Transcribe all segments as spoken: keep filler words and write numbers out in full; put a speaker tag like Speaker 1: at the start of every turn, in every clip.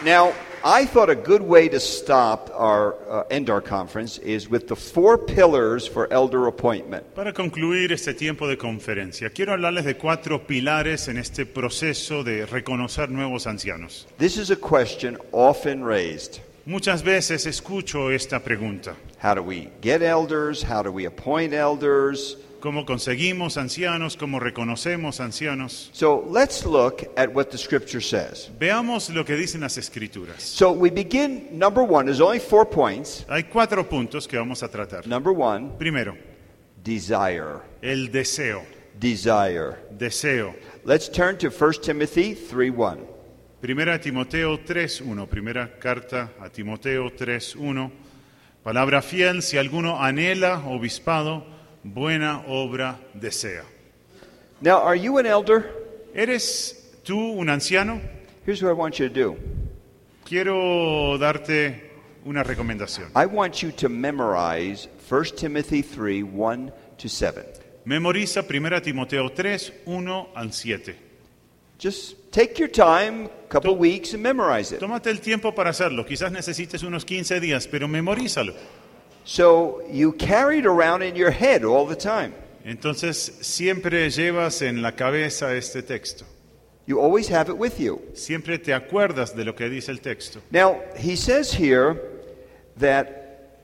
Speaker 1: Now, I thought a good way to stop our uh, end our conference is with the four pillars for elder appointment.
Speaker 2: Para concluir este tiempo de conferencia, quiero hablarles de cuatro pilares en este proceso de reconocer nuevos ancianos.
Speaker 1: This is a question often raised.
Speaker 2: Muchas veces escucho esta pregunta.
Speaker 1: How do we get elders? How do we appoint elders?
Speaker 2: ¿Cómo conseguimos ancianos? ¿Cómo reconocemos ancianos?
Speaker 1: So let's look at what the scripture says.
Speaker 2: Veamos lo que dicen las Escrituras.
Speaker 1: So we begin, number one, there's only four points.
Speaker 2: Hay cuatro puntos que vamos a tratar.
Speaker 1: Number one,
Speaker 2: Primero,
Speaker 1: desire.
Speaker 2: el deseo.
Speaker 1: Desire.
Speaker 2: Deseo.
Speaker 1: Let's turn to First Timothy three one.
Speaker 2: Primera Timoteo tres uno. Primera carta a Timoteo tres uno. Palabra fiel, si alguno anhela obispado, buena obra desea.
Speaker 1: Now, are you an elder?
Speaker 2: ¿Eres tú un anciano?
Speaker 1: Here's what I want you to do.
Speaker 2: Quiero darte una recomendación.
Speaker 1: I want you to memorize First Timothy three one to seven.
Speaker 2: Memoriza Primera Timoteo tres uno al siete.
Speaker 1: Just take your time, a couple weeks, and memorize it.
Speaker 2: Tómate el tiempo para hacerlo. Quizás necesites unos quince días, pero memorízalo.
Speaker 1: So you carry it around in your head all the time.
Speaker 2: Entonces, siempre llevas en la cabeza este texto.
Speaker 1: You always have it with you.
Speaker 2: Siempre te acuerdas de lo que dice el texto.
Speaker 1: Now, he says here that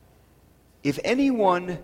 Speaker 1: if anyone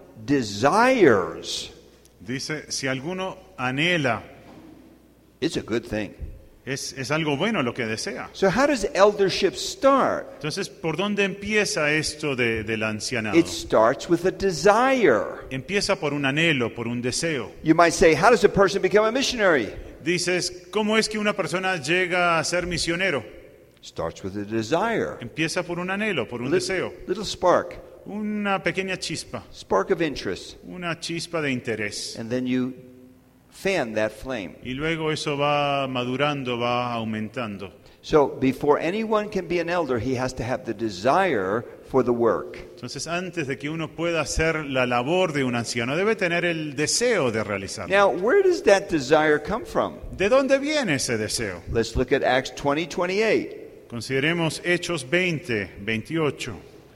Speaker 1: desires,
Speaker 2: Dice, si alguno anhela,
Speaker 1: it's a good thing.
Speaker 2: es, es algo bueno lo que desea.
Speaker 1: So how does eldership start?
Speaker 2: Entonces, ¿por dónde empieza esto de, del ancianado?
Speaker 1: It starts with a desire.
Speaker 2: Empieza por un anhelo, por un deseo.
Speaker 1: You might say, how does a person become a missionary?
Speaker 2: Dices, ¿cómo es que una persona llega a ser misionero?
Speaker 1: Starts with a desire.
Speaker 2: Empieza por un anhelo, por un
Speaker 1: Lit-
Speaker 2: deseo.
Speaker 1: Little spark,
Speaker 2: Una pequeña chispa,
Speaker 1: spark of interest.
Speaker 2: una chispa de interés.
Speaker 1: And then you fan that flame.
Speaker 2: Y luego eso va madurando, va aumentando.
Speaker 1: So before anyone can be an elder, he has to have the desire for the work.
Speaker 2: Entonces, antes de que uno pueda hacer la labor de un anciano, debe tener el deseo de realizarlo.
Speaker 1: Now, where does that desire come from?
Speaker 2: ¿De dónde viene ese deseo?
Speaker 1: Let's look at Acts twenty twenty-eight.
Speaker 2: Consideremos Hechos veinte, veintiocho.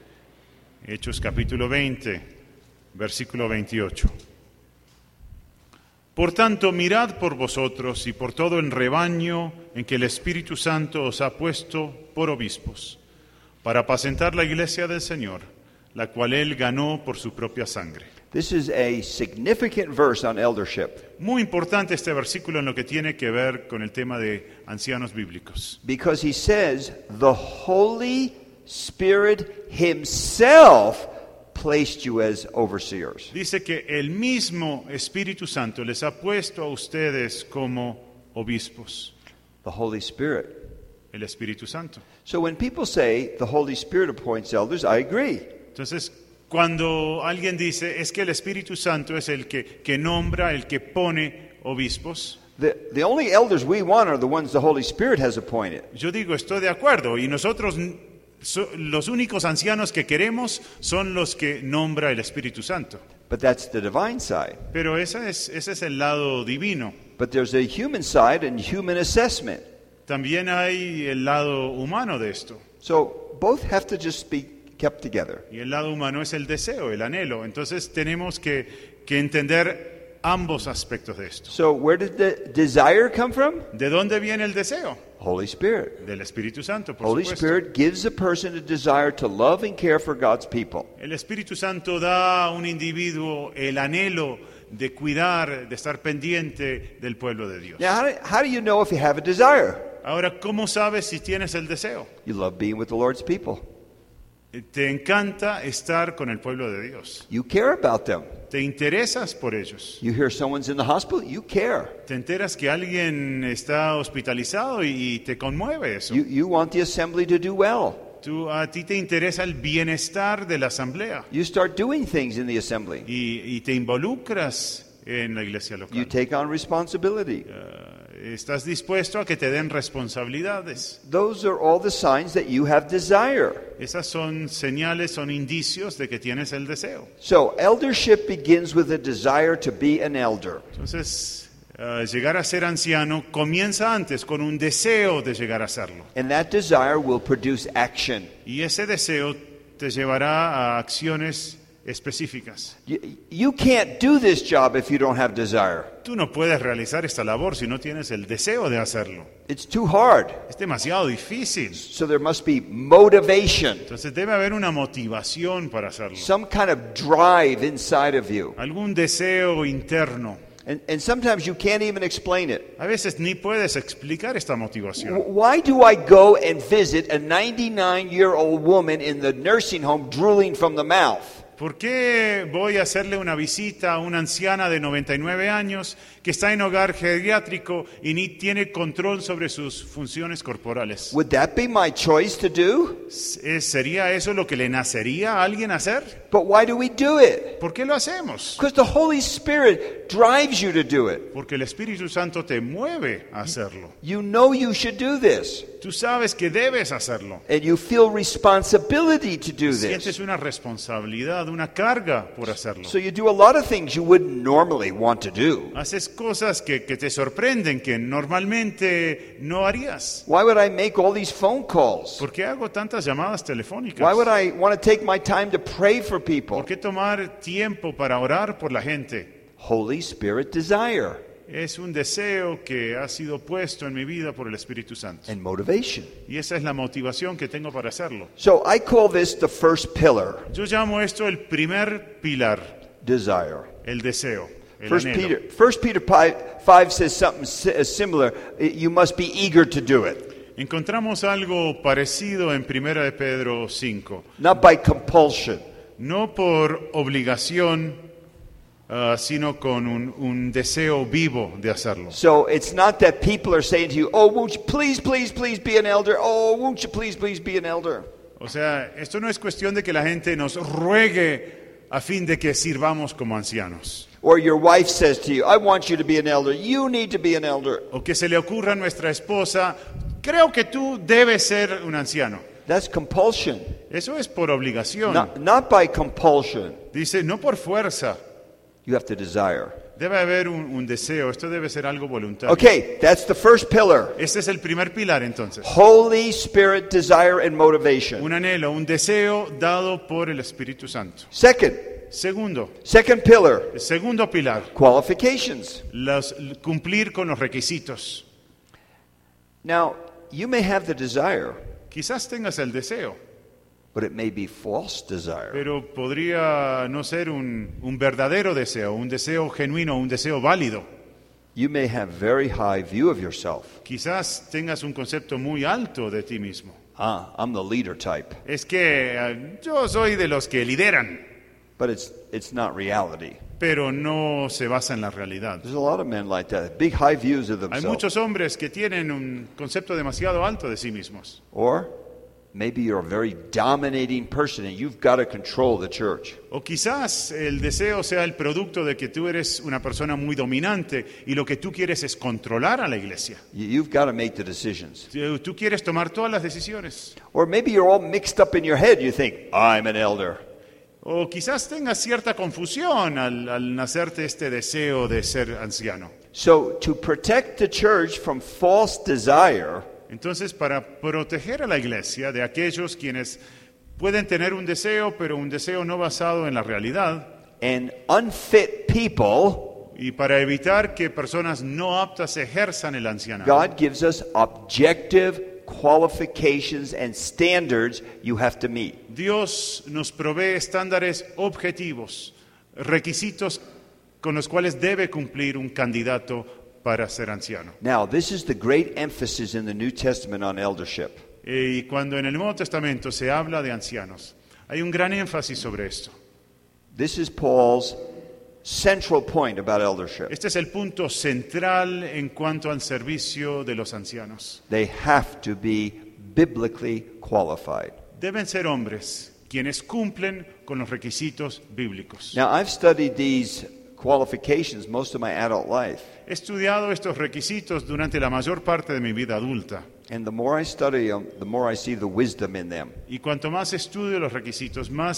Speaker 2: Hechos capítulo veinte, versículo veintiocho. Por tanto, mirad por vosotros y por todo el rebaño en que el Espíritu Santo os ha puesto por obispos, para apacentar la iglesia del Señor, la cual Él ganó por su propia sangre.
Speaker 1: This is a significant verse on eldership
Speaker 2: Muy importante este versículo en lo que tiene que ver con el tema de ancianos bíblicos.
Speaker 1: because he says the Holy Spirit himself placed you as overseers.
Speaker 2: Dice que el mismo Espíritu Santo les ha puesto a ustedes como obispos.
Speaker 1: The Holy Spirit.
Speaker 2: El Espíritu Santo.
Speaker 1: So when people say the Holy Spirit appoints elders, I agree.
Speaker 2: Entonces, cuando alguien dice es que el Espíritu Santo es el que, que nombra, el que pone obispos,
Speaker 1: The, the only elders we want are the ones the Holy Spirit has appointed.
Speaker 2: yo digo, estoy de acuerdo. Y nosotros, so- los únicos ancianos que queremos son los que nombra el Espíritu Santo.
Speaker 1: But that's the divine side.
Speaker 2: Pero ese es, ese es el lado divino.
Speaker 1: But there's a human side and human assessment.
Speaker 2: También hay el lado humano de esto.
Speaker 1: So both have to just be kept together.
Speaker 2: Y el lado humano es el deseo, el anhelo. Entonces tenemos que, que entender ambos aspectos de esto.
Speaker 1: So where did the desire come from?
Speaker 2: ¿De dónde viene el deseo?
Speaker 1: Holy Spirit.
Speaker 2: Del Espíritu Santo, por
Speaker 1: Holy
Speaker 2: supuesto.
Speaker 1: Spirit gives a person a desire to love and care for God's people.
Speaker 2: El Espíritu Santo da a un individuo el anhelo de cuidar, de estar pendiente del pueblo de Dios.
Speaker 1: Now, how do, how do you know if you have a desire?
Speaker 2: Ahora, ¿cómo sabes si tienes el deseo?
Speaker 1: You love being with the Lord's people.
Speaker 2: Te encanta estar con el pueblo de Dios.
Speaker 1: You care about them.
Speaker 2: Te interesas por ellos.
Speaker 1: You hear someone's in the hospital, you care.
Speaker 2: Te enteras que alguien está hospitalizado y, y te conmueve eso.
Speaker 1: You, you want the assembly to do well.
Speaker 2: Tú, a ti te interesa el bienestar de la asamblea
Speaker 1: You start doing things in the assembly.
Speaker 2: y, y te involucras en la iglesia
Speaker 1: You
Speaker 2: local.
Speaker 1: take on responsibility.
Speaker 2: Eh, estás dispuesto a que te den responsabilidades.
Speaker 1: Those are all the signs that you have desire.
Speaker 2: Esas son señales, son indicios de que tienes el deseo.
Speaker 1: So, eldership begins with a desire to be an elder.
Speaker 2: Entonces, Uh, llegar a ser anciano comienza antes con un deseo de llegar a serlo.
Speaker 1: And that desire will produce action.
Speaker 2: Y ese deseo te llevará a acciones específicas.
Speaker 1: You, you can't do this job if you don't have desire.
Speaker 2: Tú no puedes realizar esta labor si no tienes el deseo de hacerlo.
Speaker 1: It's too hard.
Speaker 2: Es demasiado difícil.
Speaker 1: So there must be motivation,
Speaker 2: Entonces debe haber una motivación para hacerlo.
Speaker 1: some kind of drive inside of you.
Speaker 2: Algún deseo interno.
Speaker 1: And, and sometimes you can't even explain it.
Speaker 2: A veces ni puedes explicar esta motivación.
Speaker 1: W- Why do I go and visit a ninety-nine-year-old woman in the nursing home drooling from the mouth?
Speaker 2: ¿Por qué voy a hacerle una visita a una anciana de noventa y nueve años que está en hogar geriátrico y ni tiene control sobre sus funciones corporales?
Speaker 1: Would that be my choice to do?
Speaker 2: ¿Es- ¿Sería eso lo que le nacería a alguien hacer?
Speaker 1: But why do we do it?
Speaker 2: ¿Por qué lo hacemos?
Speaker 1: Because the Holy Spirit drives you to do it.
Speaker 2: Porque el Espíritu Santo te mueve a hacerlo.
Speaker 1: You know you should do this.
Speaker 2: Tú sabes que debes hacerlo.
Speaker 1: And you feel responsibility to do
Speaker 2: Sientes
Speaker 1: this.
Speaker 2: una responsabilidad, una carga por hacerlo.
Speaker 1: So you do a lot of things you wouldn't normally want to do.
Speaker 2: Haces cosas que, que te sorprenden, que normalmente no harías.
Speaker 1: Why would I make all these phone calls?
Speaker 2: ¿Por qué hago tantas llamadas telefónicas?
Speaker 1: Why would I want to take my time to pray for people?
Speaker 2: ¿Por qué tomar tiempo para orar por la gente?
Speaker 1: Holy Spirit desire
Speaker 2: Es un deseo que ha sido puesto en mi vida por el Espíritu Santo.
Speaker 1: and motivation.
Speaker 2: Y esa es la motivación que tengo para hacerlo.
Speaker 1: So I call this the first pillar,
Speaker 2: Yo llamo esto el primer pilar,
Speaker 1: desire.
Speaker 2: el deseo, el
Speaker 1: First
Speaker 2: anhelo.
Speaker 1: Peter, First Peter five says something si- similar. You must be eager to do it,
Speaker 2: Encontramos algo parecido en Primera de Pedro cinco.
Speaker 1: not by compulsion.
Speaker 2: No por obligación, ah, sino con un, un deseo vivo de hacerlo.
Speaker 1: So it's not that people are saying to you, "Oh, won't you please, please, please be an elder? Oh, won't you please, please be an elder?"
Speaker 2: O sea, esto no es cuestión de que la gente nos ruegue a fin de que sirvamos como ancianos.
Speaker 1: Or your wife says to you, "I want you to be an elder. You need to be an elder."
Speaker 2: O que se le ocurra a nuestra esposa, creo que tú debes ser un anciano.
Speaker 1: That's compulsion,
Speaker 2: Eso es por obligación.
Speaker 1: not, not by compulsion.
Speaker 2: Dice, no por fuerza.
Speaker 1: You have to desire.
Speaker 2: Debe haber un, un deseo. Esto debe ser algo voluntario.
Speaker 1: Okay, that's the first pillar.
Speaker 2: Este es el primer pilar entonces.
Speaker 1: Holy Spirit desire and motivation.
Speaker 2: Un anhelo, un deseo dado por el Espíritu Santo.
Speaker 1: Second,
Speaker 2: Segundo,
Speaker 1: second pillar,
Speaker 2: el segundo pilar,
Speaker 1: qualifications.
Speaker 2: los- cumplir con los requisitos.
Speaker 1: Now, you may have the desire,
Speaker 2: Quizás tengas el deseo,
Speaker 1: but it may be false desire.
Speaker 2: pero podría no ser un, un verdadero deseo, un deseo genuino, un deseo válido.
Speaker 1: You may have very high view of yourself.
Speaker 2: Quizás tengas un concepto muy alto de ti mismo.
Speaker 1: Ah, I'm the leader type.
Speaker 2: Es que eh, yo soy de los que lideran,
Speaker 1: But it's it's not reality.
Speaker 2: pero no se basa en la realidad.
Speaker 1: There's a lot of men like that, big high views of
Speaker 2: Hay
Speaker 1: themselves.
Speaker 2: muchos hombres que tienen un concepto demasiado alto de sí mismos.
Speaker 1: Or maybe you're a very dominating person and you've got to control the church.
Speaker 2: O quizás el deseo sea el producto de que tú eres una persona muy dominante y lo que tú quieres es controlar a la iglesia.
Speaker 1: You- You've got to make the decisions.
Speaker 2: Tú tú quieres tomar todas las decisiones.
Speaker 1: Or maybe you're all mixed up in your head. You think, I'm an elder.
Speaker 2: O quizás tengas cierta confusión al, al nacerte este deseo de ser anciano.
Speaker 1: So, to protect the church from false desire,
Speaker 2: Entonces, para proteger a la iglesia de aquellos quienes pueden tener un deseo, pero un deseo no basado en la realidad,
Speaker 1: and unfit people,
Speaker 2: y para evitar que personas no aptas ejerzan el ancianato,
Speaker 1: God gives us objective qualifications and standards you have to meet.
Speaker 2: Dios nos provee estándares objetivos, requisitos con los cuales debe cumplir un candidato para ser anciano.
Speaker 1: Now, this is the great emphasis in the New Testament on eldership.
Speaker 2: Y cuando en el Nuevo Testamento se habla de ancianos, hay un gran énfasis sobre esto.
Speaker 1: This is Paul's central point about eldership.
Speaker 2: Este es el punto central en cuanto al servicio de los ancianos.
Speaker 1: They have to be biblically qualified.
Speaker 2: Deben ser hombres quienes cumplen con los requisitos bíblicos.
Speaker 1: Now, I've studied these qualifications most of my adult life.
Speaker 2: He estudiado estos requisitos durante la mayor parte de mi vida adulta.
Speaker 1: And the more I study them, the more I see the wisdom in them.
Speaker 2: Y cuanto más estudio los requisitos, más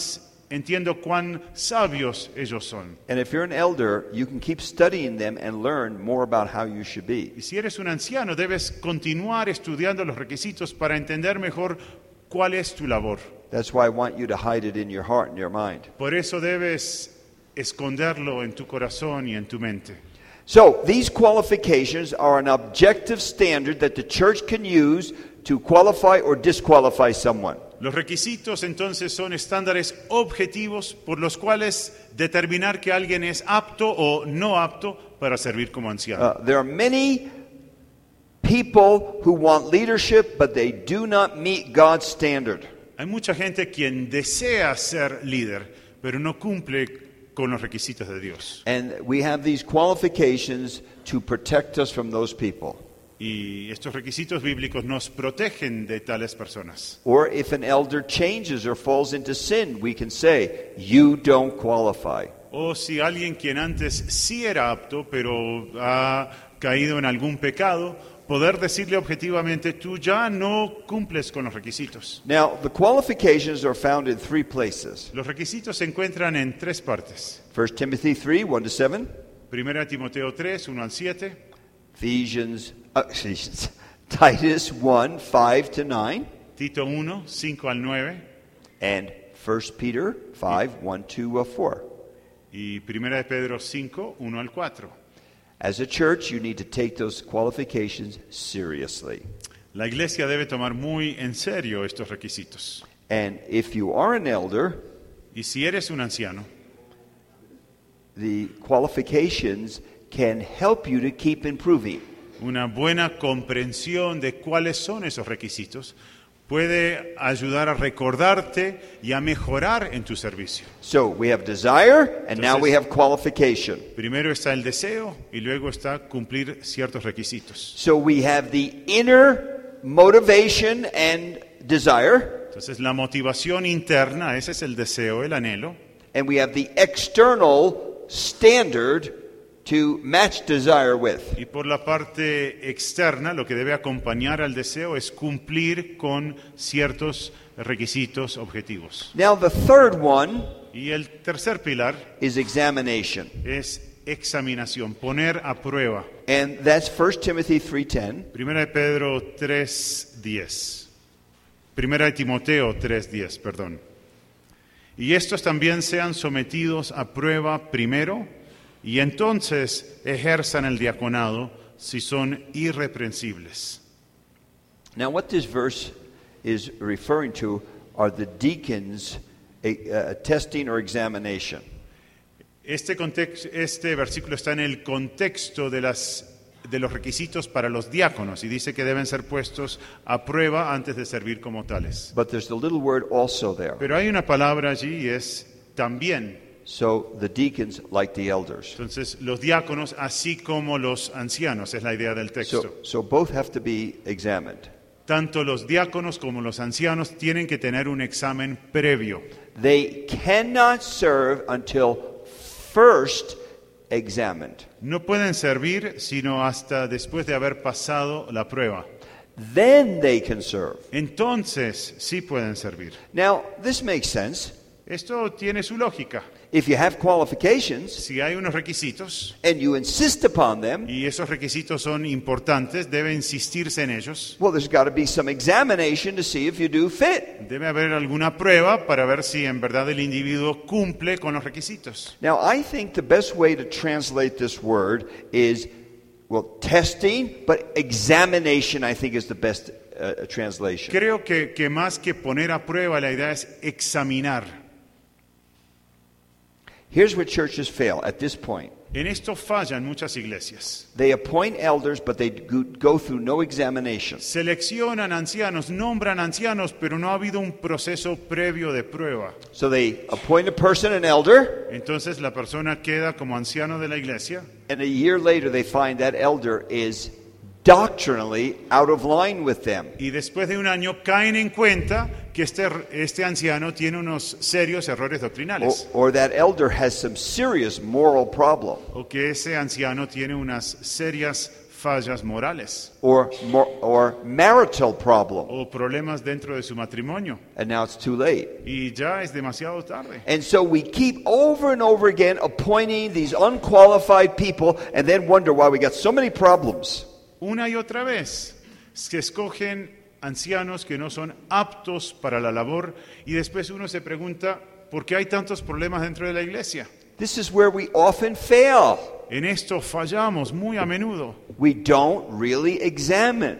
Speaker 2: entiendo cuán sabios ellos son.
Speaker 1: And if you're an elder, you can keep studying them and learn more about how you should be.
Speaker 2: Y si eres un anciano, debes continuar estudiando los requisitos para entender mejor cuál es tu labor.
Speaker 1: That's why I want you to hide it in your heart and your mind.
Speaker 2: Por eso debes esconderlo en tu corazón y en tu mente.
Speaker 1: So, these qualifications are an objective standard that the church can use to qualify or disqualify someone.
Speaker 2: Los requisitos entonces son estándares objetivos por los cuales determinar que alguien es apto o no apto para servir como anciano.
Speaker 1: Uh, there are many people who want leadership, but they do not meet God's standard.
Speaker 2: Hay mucha gente quien desea ser líder, pero no cumple con los requisitos de Dios.
Speaker 1: And we have these qualifications to protect us from those people.
Speaker 2: Y estos requisitos bíblicos nos protegen de tales personas.
Speaker 1: Or if an elder changes or falls into sin, we can say, you don't qualify.
Speaker 2: O si alguien quien antes sí era apto, pero ha caído en algún pecado, poder decirle objetivamente, tú ya no cumples con los requisitos.
Speaker 1: Now, the qualifications are found in three places.
Speaker 2: Los requisitos se encuentran en tres partes.
Speaker 1: First Timothy three, one to seven.
Speaker 2: Primera Timoteo tres, uno al siete.
Speaker 1: Ephesians, uh, Ephesians, Titus one, five to nine.
Speaker 2: Tito uno, cinco al nueve.
Speaker 1: And First Peter five, one to four.
Speaker 2: Y Primera de Pedro cinco, uno al cuatro.
Speaker 1: As a church, you need to take those qualifications seriously.
Speaker 2: La iglesia debe tomar muy en serio estos requisitos.
Speaker 1: And if you are an elder,
Speaker 2: Y si eres un anciano,
Speaker 1: the qualifications can help you to keep improving.
Speaker 2: una buena comprensión de cuáles son esos requisitos puede ayudar a recordarte y a mejorar en tu servicio.
Speaker 1: So we have desire, and now
Speaker 2: Entonces-
Speaker 1: we have qualification.
Speaker 2: Primero está el deseo y luego está cumplir ciertos requisitos.
Speaker 1: So we have the inner motivation and desire,
Speaker 2: Entonces la motivación interna, ese es el deseo, el anhelo,
Speaker 1: and we have the external standard to match desire with.
Speaker 2: y por la parte externa lo que debe acompañar al deseo es cumplir con ciertos requisitos objetivos.
Speaker 1: Now the third one
Speaker 2: Y el tercer pilar
Speaker 1: is examination.
Speaker 2: es examinación, poner a prueba.
Speaker 1: And that's First Timothy three ten.
Speaker 2: Primera de Pedro tres diez. Primera de Timoteo tres diez, perdón. Y estos también sean sometidos a prueba primero, y entonces ejerzan el diaconado si son irreprensibles.
Speaker 1: Now what this verse is referring to are the deacons' uh, testing or examination.
Speaker 2: Este, context, este versículo está en el contexto de, las, de los requisitos para los diáconos y dice que deben ser puestos a prueba antes de servir como tales.
Speaker 1: But there's the little word also there.
Speaker 2: Pero hay una palabra allí y es también.
Speaker 1: So the deacons, like the elders.
Speaker 2: Entonces, los diáconos, así como los ancianos, es la idea del texto.
Speaker 1: So, so both have to be examined.
Speaker 2: Tanto los diáconos como los ancianos tienen que tener un examen previo.
Speaker 1: They cannot serve until first examined.
Speaker 2: No pueden servir sino hasta después de haber pasado la prueba.
Speaker 1: Then they can serve.
Speaker 2: Entonces, sí pueden servir.
Speaker 1: Now, this makes sense.
Speaker 2: Esto tiene su lógica.
Speaker 1: If you have qualifications
Speaker 2: Si hay unos requisitos
Speaker 1: and you insist upon them,
Speaker 2: y esos requisitos son importantes, debe insistirse en ellos.
Speaker 1: well, there's got to be some examination to see if you do fit.
Speaker 2: Debe haber alguna prueba para ver si en verdad el individuo cumple con los requisitos.
Speaker 1: Now, I think the best way to translate this word is, well, testing, but examination, I think, is the best uh, translation.
Speaker 2: Creo que, que más que poner a prueba, la idea es examinar.
Speaker 1: Here's where churches fail at this point.
Speaker 2: En esto fallan muchas iglesias.
Speaker 1: They appoint elders, but they go go through no examination.
Speaker 2: Seleccionan ancianos, nombran ancianos, pero no ha habido un proceso previo de prueba.
Speaker 1: So they appoint a person, an elder,
Speaker 2: Entonces la persona queda como anciano de la iglesia
Speaker 1: and a year later they find that elder is doctrinally out of line with them.
Speaker 2: y después de un año caen en cuenta que este, este anciano tiene unos serios errores
Speaker 1: Or,
Speaker 2: doctrinales
Speaker 1: or that elder has some serious moral problem.
Speaker 2: o que ese anciano tiene unas serias fallas morales
Speaker 1: or, mor- or marital problem.
Speaker 2: o problemas dentro de su matrimonio.
Speaker 1: And now it's too late.
Speaker 2: Y ya es demasiado tarde.
Speaker 1: And so we keep over and over again appointing these unqualified people and then wonder why we got so many problems.
Speaker 2: Una y otra vez se escogen ancianos que no son aptos para la labor y después uno se pregunta ¿por qué hay tantos problemas dentro de la iglesia?
Speaker 1: This is where we often fail.
Speaker 2: En esto fallamos muy a menudo.
Speaker 1: We don't really examine.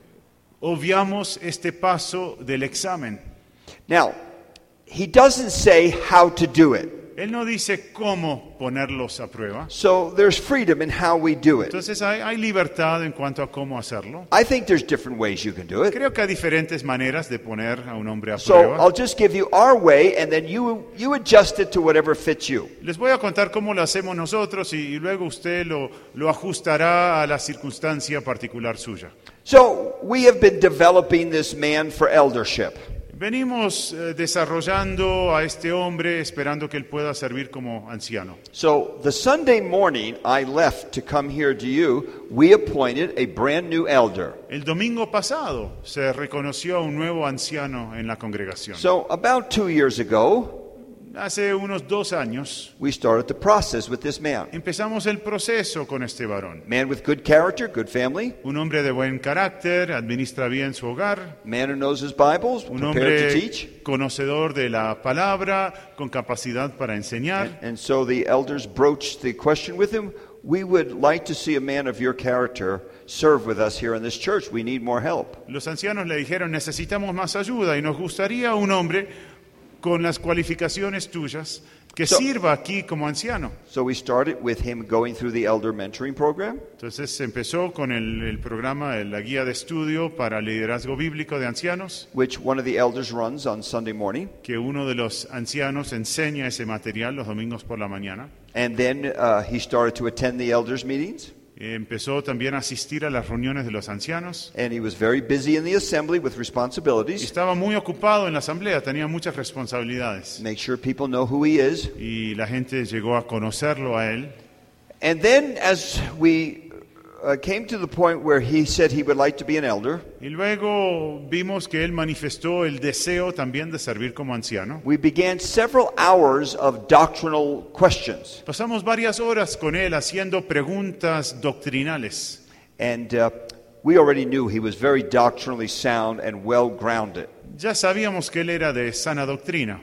Speaker 2: Obviamos este paso del examen.
Speaker 1: Now, he doesn't say how to do it.
Speaker 2: Él no dice cómo ponerlos a prueba.
Speaker 1: So there's freedom in how we do it.
Speaker 2: Entonces hay, hay libertad en cuanto a cómo hacerlo.
Speaker 1: I think there's different ways you can do it.
Speaker 2: Creo que hay diferentes maneras de poner a un hombre a
Speaker 1: So
Speaker 2: prueba.
Speaker 1: I'll just give you our way and then you you adjust it to whatever fits you.
Speaker 2: Les voy a contar cómo lo hacemos nosotros y, y luego usted lo, lo ajustará a la circunstancia particular suya.
Speaker 1: So we have been developing this man for eldership.
Speaker 2: Venimos eh, desarrollando a este hombre esperando que él pueda servir como anciano.
Speaker 1: So the Sunday morning I left to come here to you, we appointed a brand new elder.
Speaker 2: El domingo pasado se reconoció a un nuevo anciano en la congregación.
Speaker 1: So about two years ago,
Speaker 2: Hace unos dos años
Speaker 1: we started the process with this man.
Speaker 2: empezamos el proceso con este varón.
Speaker 1: Man with good character, good family,
Speaker 2: Un hombre de buen carácter, administra bien su hogar,
Speaker 1: man who knows his Bibles,
Speaker 2: un
Speaker 1: prepared to
Speaker 2: hombre
Speaker 1: teach.
Speaker 2: conocedor de la palabra, con capacidad para enseñar.
Speaker 1: And so the elders broached the question with him, we would like to see a man of your character serve with us here in this church. We need more help.
Speaker 2: Los ancianos le dijeron, necesitamos más ayuda y nos gustaría un hombre con las cualificaciones tuyas que
Speaker 1: So-
Speaker 2: sirva aquí como anciano.
Speaker 1: So we started with him going through the elder mentoring program.
Speaker 2: Entonces se empezó con el, el programa, la guía de estudio para liderazgo bíblico de ancianos,
Speaker 1: Which one of the elders runs on Sunday morning.
Speaker 2: que uno de los ancianos enseña ese material los domingos por la mañana.
Speaker 1: And then uh, he started to attend the elders' meetings.
Speaker 2: Empezó también a asistir a las reuniones de los ancianos.
Speaker 1: And he was very busy in the assembly with
Speaker 2: Y
Speaker 1: responsibilities.
Speaker 2: estaba muy ocupado en la asamblea, tenía muchas responsabilidades.
Speaker 1: Make sure people know who he is.
Speaker 2: Y la gente llegó a conocerlo a él.
Speaker 1: And then as we uh, came to the point where he said he would like to be an elder,
Speaker 2: Y luego vimos que él manifestó el deseo también de servir como anciano.
Speaker 1: we began several hours of doctrinal questions.
Speaker 2: Pasamos varias horas con él haciendo preguntas doctrinales.
Speaker 1: And uh, we already knew he was very doctrinally sound and well grounded.
Speaker 2: Ya sabíamos que él era de sana doctrina,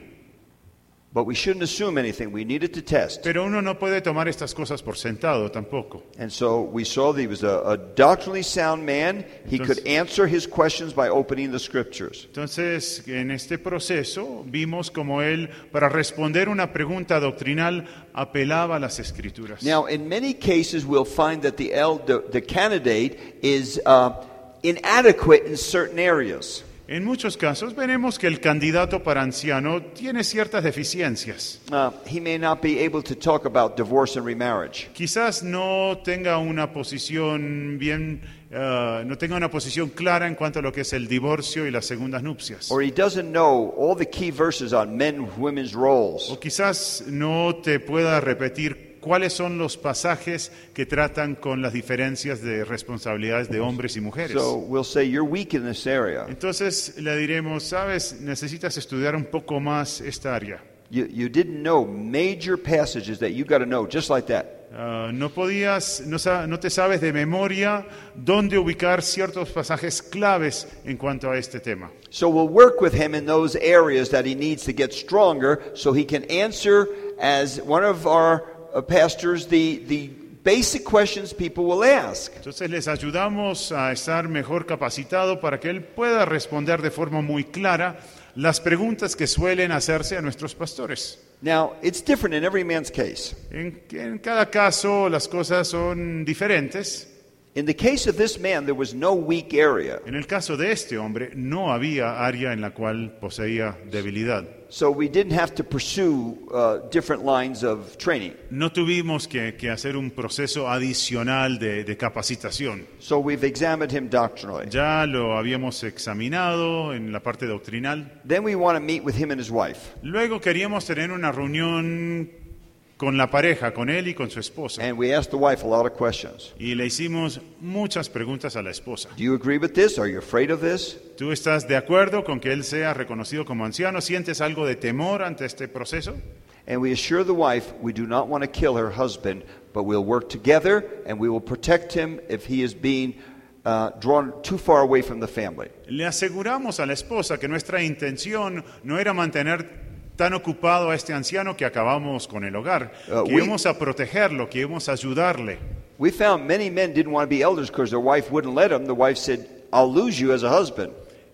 Speaker 1: But we shouldn't assume anything. We needed to test.
Speaker 2: pero uno no puede tomar estas cosas por sentado tampoco.
Speaker 1: And so we saw that he was a, a doctrinally sound man. He could
Speaker 2: Entonces-
Speaker 1: answer his questions by opening the scriptures.
Speaker 2: Entonces, en este proceso vimos como él, para responder una pregunta doctrinal, apelaba a las Escrituras.
Speaker 1: Now, in many cases, we'll find that the, elder, the candidate is uh, inadequate in certain areas.
Speaker 2: En muchos casos veremos que el candidato para anciano tiene ciertas deficiencias.
Speaker 1: Uh, he may not be able to talk about divorce and remarriage.
Speaker 2: Quizás no tenga una posición bien, eh, no tenga una posición clara en cuanto a lo que es el divorcio y las segundas nupcias.
Speaker 1: Or he doesn't know all the key verses on men, women's roles.
Speaker 2: O quizás no te pueda repetir cuáles son los pasajes que tratan con las diferencias de responsabilidades de hombres y mujeres.
Speaker 1: So we'll say, you're weak in this area.
Speaker 2: Entonces le diremos, sabes, necesitas estudiar un poco más esta área.
Speaker 1: You, you didn't know major passages that you got to know, just like that.
Speaker 2: Ah, no podías, no, sa- no te sabes de memoria dónde ubicar ciertos pasajes claves en cuanto a este tema.
Speaker 1: So we'll work with him in those areas that he needs to get stronger so he can answer, as one of our uh, pastors, the, the basic questions people will ask.
Speaker 2: Entonces les ayudamos a estar mejor capacitado para que él pueda responder de forma muy clara las preguntas que suelen hacerse a nuestros pastores.
Speaker 1: Now, it's different in every man's case.
Speaker 2: En, en cada caso las cosas son diferentes.
Speaker 1: In the case of this man, there was no weak area.
Speaker 2: En el caso de este hombre no había área en la cual poseía debilidad.
Speaker 1: So we didn't have to pursue uh, different lines of training.
Speaker 2: No tuvimos que, que hacer un proceso adicional de, de capacitación.
Speaker 1: So we've examined him doctrinally.
Speaker 2: Ya lo habíamos examinado en la parte doctrinal.
Speaker 1: Then we want to meet with him and his wife.
Speaker 2: Luego queríamos tener una reunión con la pareja, con él y con su esposa.
Speaker 1: And we asked the wife a lot of questions.
Speaker 2: Y le hicimos muchas preguntas a la esposa.
Speaker 1: Do you agree with this? Are you afraid of this?
Speaker 2: ¿Tú estás de acuerdo con que él sea reconocido como anciano? ¿Sientes algo de temor ante este proceso?
Speaker 1: And we assure the wife we do not want to kill her husband, but we'll work together and we will protect him if he is being uh, drawn too far away from the family.
Speaker 2: Le aseguramos a la esposa que nuestra intención no era mantener tan ocupado a este anciano que acabamos con el hogar,
Speaker 1: Uh,
Speaker 2: que
Speaker 1: we-
Speaker 2: íbamos a protegerlo, que íbamos a ayudarle.
Speaker 1: We found many men didn't want to be elders because their wife wouldn't let them. The wife said, I'll lose you as a husband.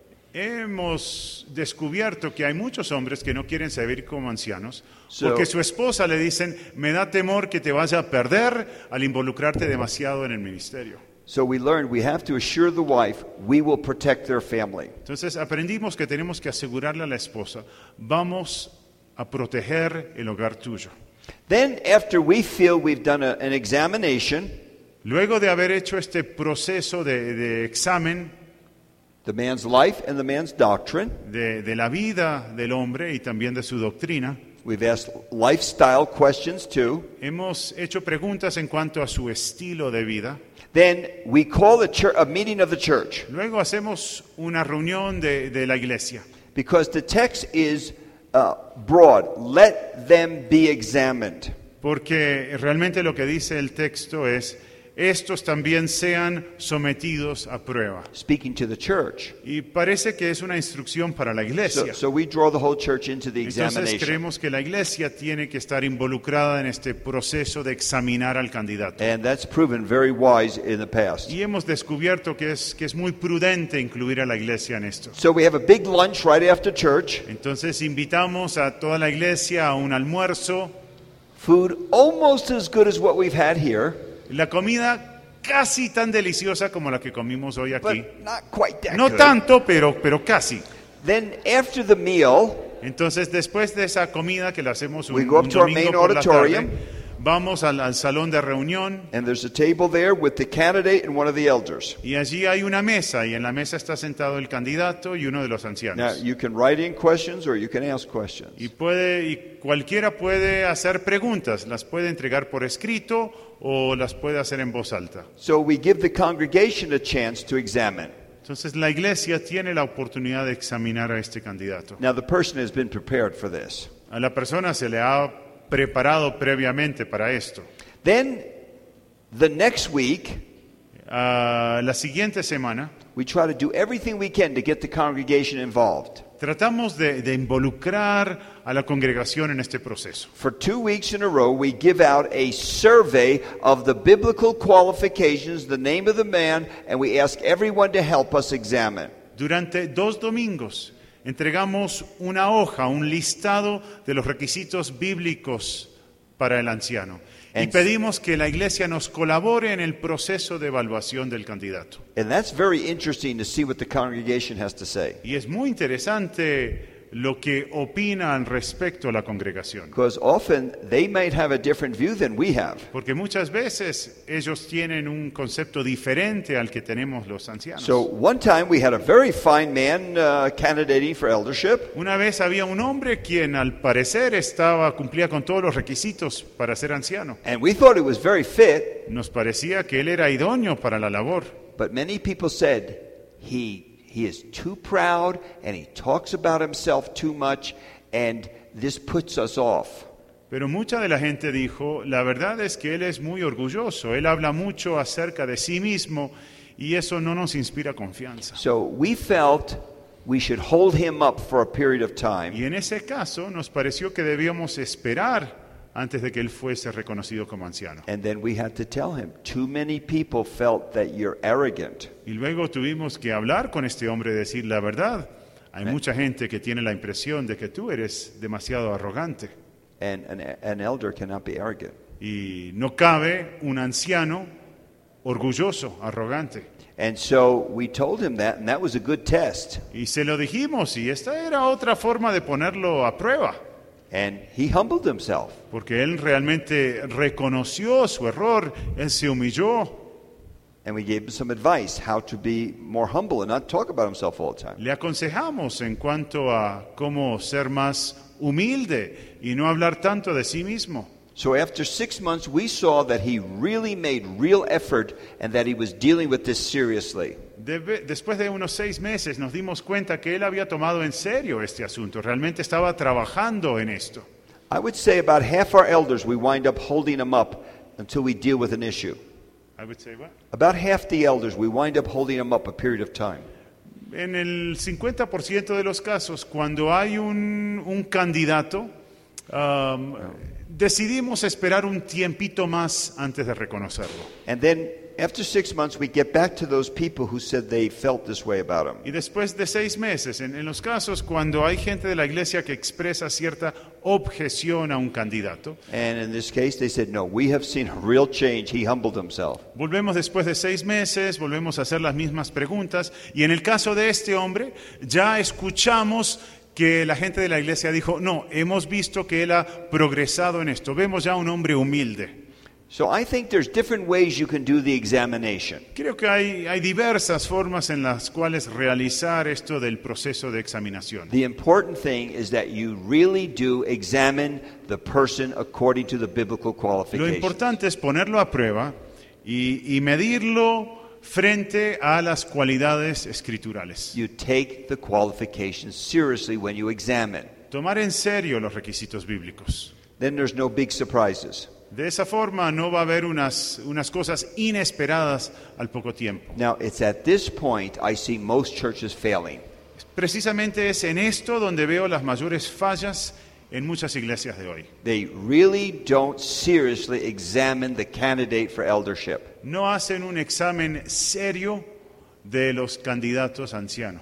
Speaker 2: Hemos descubierto que hay muchos hombres que no quieren servir como ancianos
Speaker 1: So-
Speaker 2: porque su esposa le dicen, me da temor que te vaya a perder al involucrarte demasiado en el ministerio.
Speaker 1: So we learned we have to assure the wife we will protect their family.
Speaker 2: Entonces aprendimos que tenemos que asegurarle a la esposa, vamos a proteger el hogar tuyo.
Speaker 1: Then, after we feel we've done a, an examination,
Speaker 2: Luego de haber hecho este proceso de, de examen
Speaker 1: the man's life and the man's doctrine,
Speaker 2: de, de la vida del hombre y también de su doctrina,
Speaker 1: we've asked lifestyle questions too.
Speaker 2: hemos hecho preguntas en cuanto a su estilo de vida.
Speaker 1: Then we call a, chur- a meeting of the church
Speaker 2: Luego hacemos una reunión de, de la iglesia,
Speaker 1: because the text is uh, broad. Let them be examined.
Speaker 2: porque realmente lo que dice el texto es, estos también sean sometidos a prueba.
Speaker 1: Speaking to the church.
Speaker 2: Y parece que es una instrucción para la
Speaker 1: So,
Speaker 2: iglesia.
Speaker 1: so we draw the whole church into the
Speaker 2: Entonces
Speaker 1: examination.
Speaker 2: creemos que la iglesia tiene que estar involucrada en este proceso de examinar al candidato.
Speaker 1: And that's proven very wise in the past.
Speaker 2: Y hemos descubierto que es, que es muy prudente incluir a la iglesia en esto.
Speaker 1: So we have a big lunch right after church.
Speaker 2: Entonces invitamos a toda la iglesia a un almuerzo.
Speaker 1: Food almost as good as what we've had here,
Speaker 2: La comida casi tan deliciosa como la que comimos hoy aquí.
Speaker 1: but not quite that
Speaker 2: No
Speaker 1: good.
Speaker 2: tanto, pero, pero casi.
Speaker 1: Then after the meal,
Speaker 2: Entonces, después de esa comida que la hacemos
Speaker 1: We
Speaker 2: un,
Speaker 1: go up
Speaker 2: un
Speaker 1: to our
Speaker 2: domingo
Speaker 1: main
Speaker 2: por la
Speaker 1: auditorium.
Speaker 2: tarde, vamos al, al salón de reunión
Speaker 1: and there's a table there with the candidate and one of the elders.
Speaker 2: y allí hay una mesa y en la mesa está sentado el candidato y uno de los
Speaker 1: Now,
Speaker 2: ancianos.
Speaker 1: you can write in questions or you can ask questions.
Speaker 2: Y, puede, y cualquiera puede hacer preguntas, las puede entregar por escrito o las puede hacer en voz alta.
Speaker 1: So we give the congregation a chance to examine.
Speaker 2: Entonces, la iglesia tiene la oportunidad de examinar a este candidato.
Speaker 1: Now, the person has been prepared for this.
Speaker 2: A la persona se le ha preparado previamente para esto.
Speaker 1: Then, the next week,
Speaker 2: Ah, la siguiente semana
Speaker 1: we try to do everything we can to get the congregation involved.
Speaker 2: tratamos de, de involucrar a la congregación en este proceso.
Speaker 1: For two weeks in a row, we give out a survey of the biblical qualifications, the name of the man, and we ask everyone to help us examine.
Speaker 2: Durante dos domingos entregamos una hoja, un listado de los requisitos bíblicos para el anciano. Y
Speaker 1: And-
Speaker 2: pedimos que la iglesia nos colabore en el proceso de evaluación del candidato.
Speaker 1: And that's very interesting to see what the congregation has to say.
Speaker 2: Y es muy interesante lo que opina al respecto la congregación.
Speaker 1: Because often they might have a different view than we have.
Speaker 2: Porque muchas veces ellos tienen un concepto diferente al que tenemos los ancianos.
Speaker 1: So one time we had a very fine man uh, candidating for eldership.
Speaker 2: Una vez había un hombre quien al parecer estaba cumplía con todos los requisitos para ser anciano.
Speaker 1: And we thought it was very fit,
Speaker 2: Nos parecía que él era idóneo para la labor,
Speaker 1: but many people said he he is too proud and he talks about himself too much, and this puts us off.
Speaker 2: pero mucha de la gente dijo, la verdad es que él es muy orgulloso, él habla mucho acerca de sí mismo y eso no nos inspira confianza.
Speaker 1: So we felt we should hold him up for a period of time.
Speaker 2: Y en ese caso nos pareció que debíamos esperar antes de que él fuese reconocido como anciano.
Speaker 1: And then we had to tell him, too many people felt that you're arrogant.
Speaker 2: Y luego tuvimos que hablar con este hombre y decir la verdad. Hay mucha gente que tiene la impresión de que tú eres demasiado arrogante.
Speaker 1: And an, an elder cannot be arrogant.
Speaker 2: Y no cabe un anciano orgulloso, arrogante.
Speaker 1: And so we told him that, and that was a good test.
Speaker 2: Y se lo dijimos y esta era otra forma de ponerlo a prueba.
Speaker 1: And he humbled himself.
Speaker 2: Porque él realmente reconoció su error, él se humilló.
Speaker 1: And we gave him some advice how to be more humble and not talk about himself all the time.
Speaker 2: Le aconsejamos en cuanto a cómo ser más humilde y no hablar tanto de sí mismo.
Speaker 1: So after six months, we saw that he really made real effort and that he was dealing with this seriously.
Speaker 2: Debe- después de unos seis meses nos dimos cuenta que él había tomado en serio este asunto, realmente estaba trabajando en esto.
Speaker 1: I would say about half our elders, we wind up holding them up until we deal with an issue.
Speaker 2: I would say, what?
Speaker 1: About half the elders, we wind up holding them up a period of time.
Speaker 2: En el cincuenta por ciento de los casos, cuando hay un, un candidato, um, decidimos esperar un tiempito más antes de reconocerlo.
Speaker 1: And then after six months, we get back to those people who said they felt this way about him.
Speaker 2: Y después de seis meses, en, en los casos cuando hay gente de la iglesia que expresa cierta objeción a un candidato,
Speaker 1: And in this case, they said, no, we have seen a real change. He humbled himself.
Speaker 2: volvemos después de seis meses, volvemos a hacer las mismas preguntas, y en el caso de este hombre, ya escuchamos que la gente de la iglesia dijo, no, hemos visto que él ha progresado en esto, vemos ya un hombre humilde.
Speaker 1: So I think there's different ways you can do the examination.
Speaker 2: Creo que hay, hay diversas formas en las cuales realizar esto del proceso de examinación.
Speaker 1: The important thing is that you really do examine the person according to the biblical
Speaker 2: Lo
Speaker 1: qualifications.
Speaker 2: importante es ponerlo a prueba y, y medirlo frente a las cualidades escriturales.
Speaker 1: You take the qualifications seriously when you examine.
Speaker 2: Tomar en serio los requisitos bíblicos.
Speaker 1: Then there's no big surprises.
Speaker 2: De esa forma no va a haber unas, unas cosas inesperadas al poco tiempo.
Speaker 1: Now, it's at this point I see most churches failing.
Speaker 2: Precisamente es en esto donde veo las mayores fallas en muchas iglesias de hoy.
Speaker 1: They really don't seriously examine the candidate for eldership.
Speaker 2: No hacen un examen serio de los candidatos ancianos.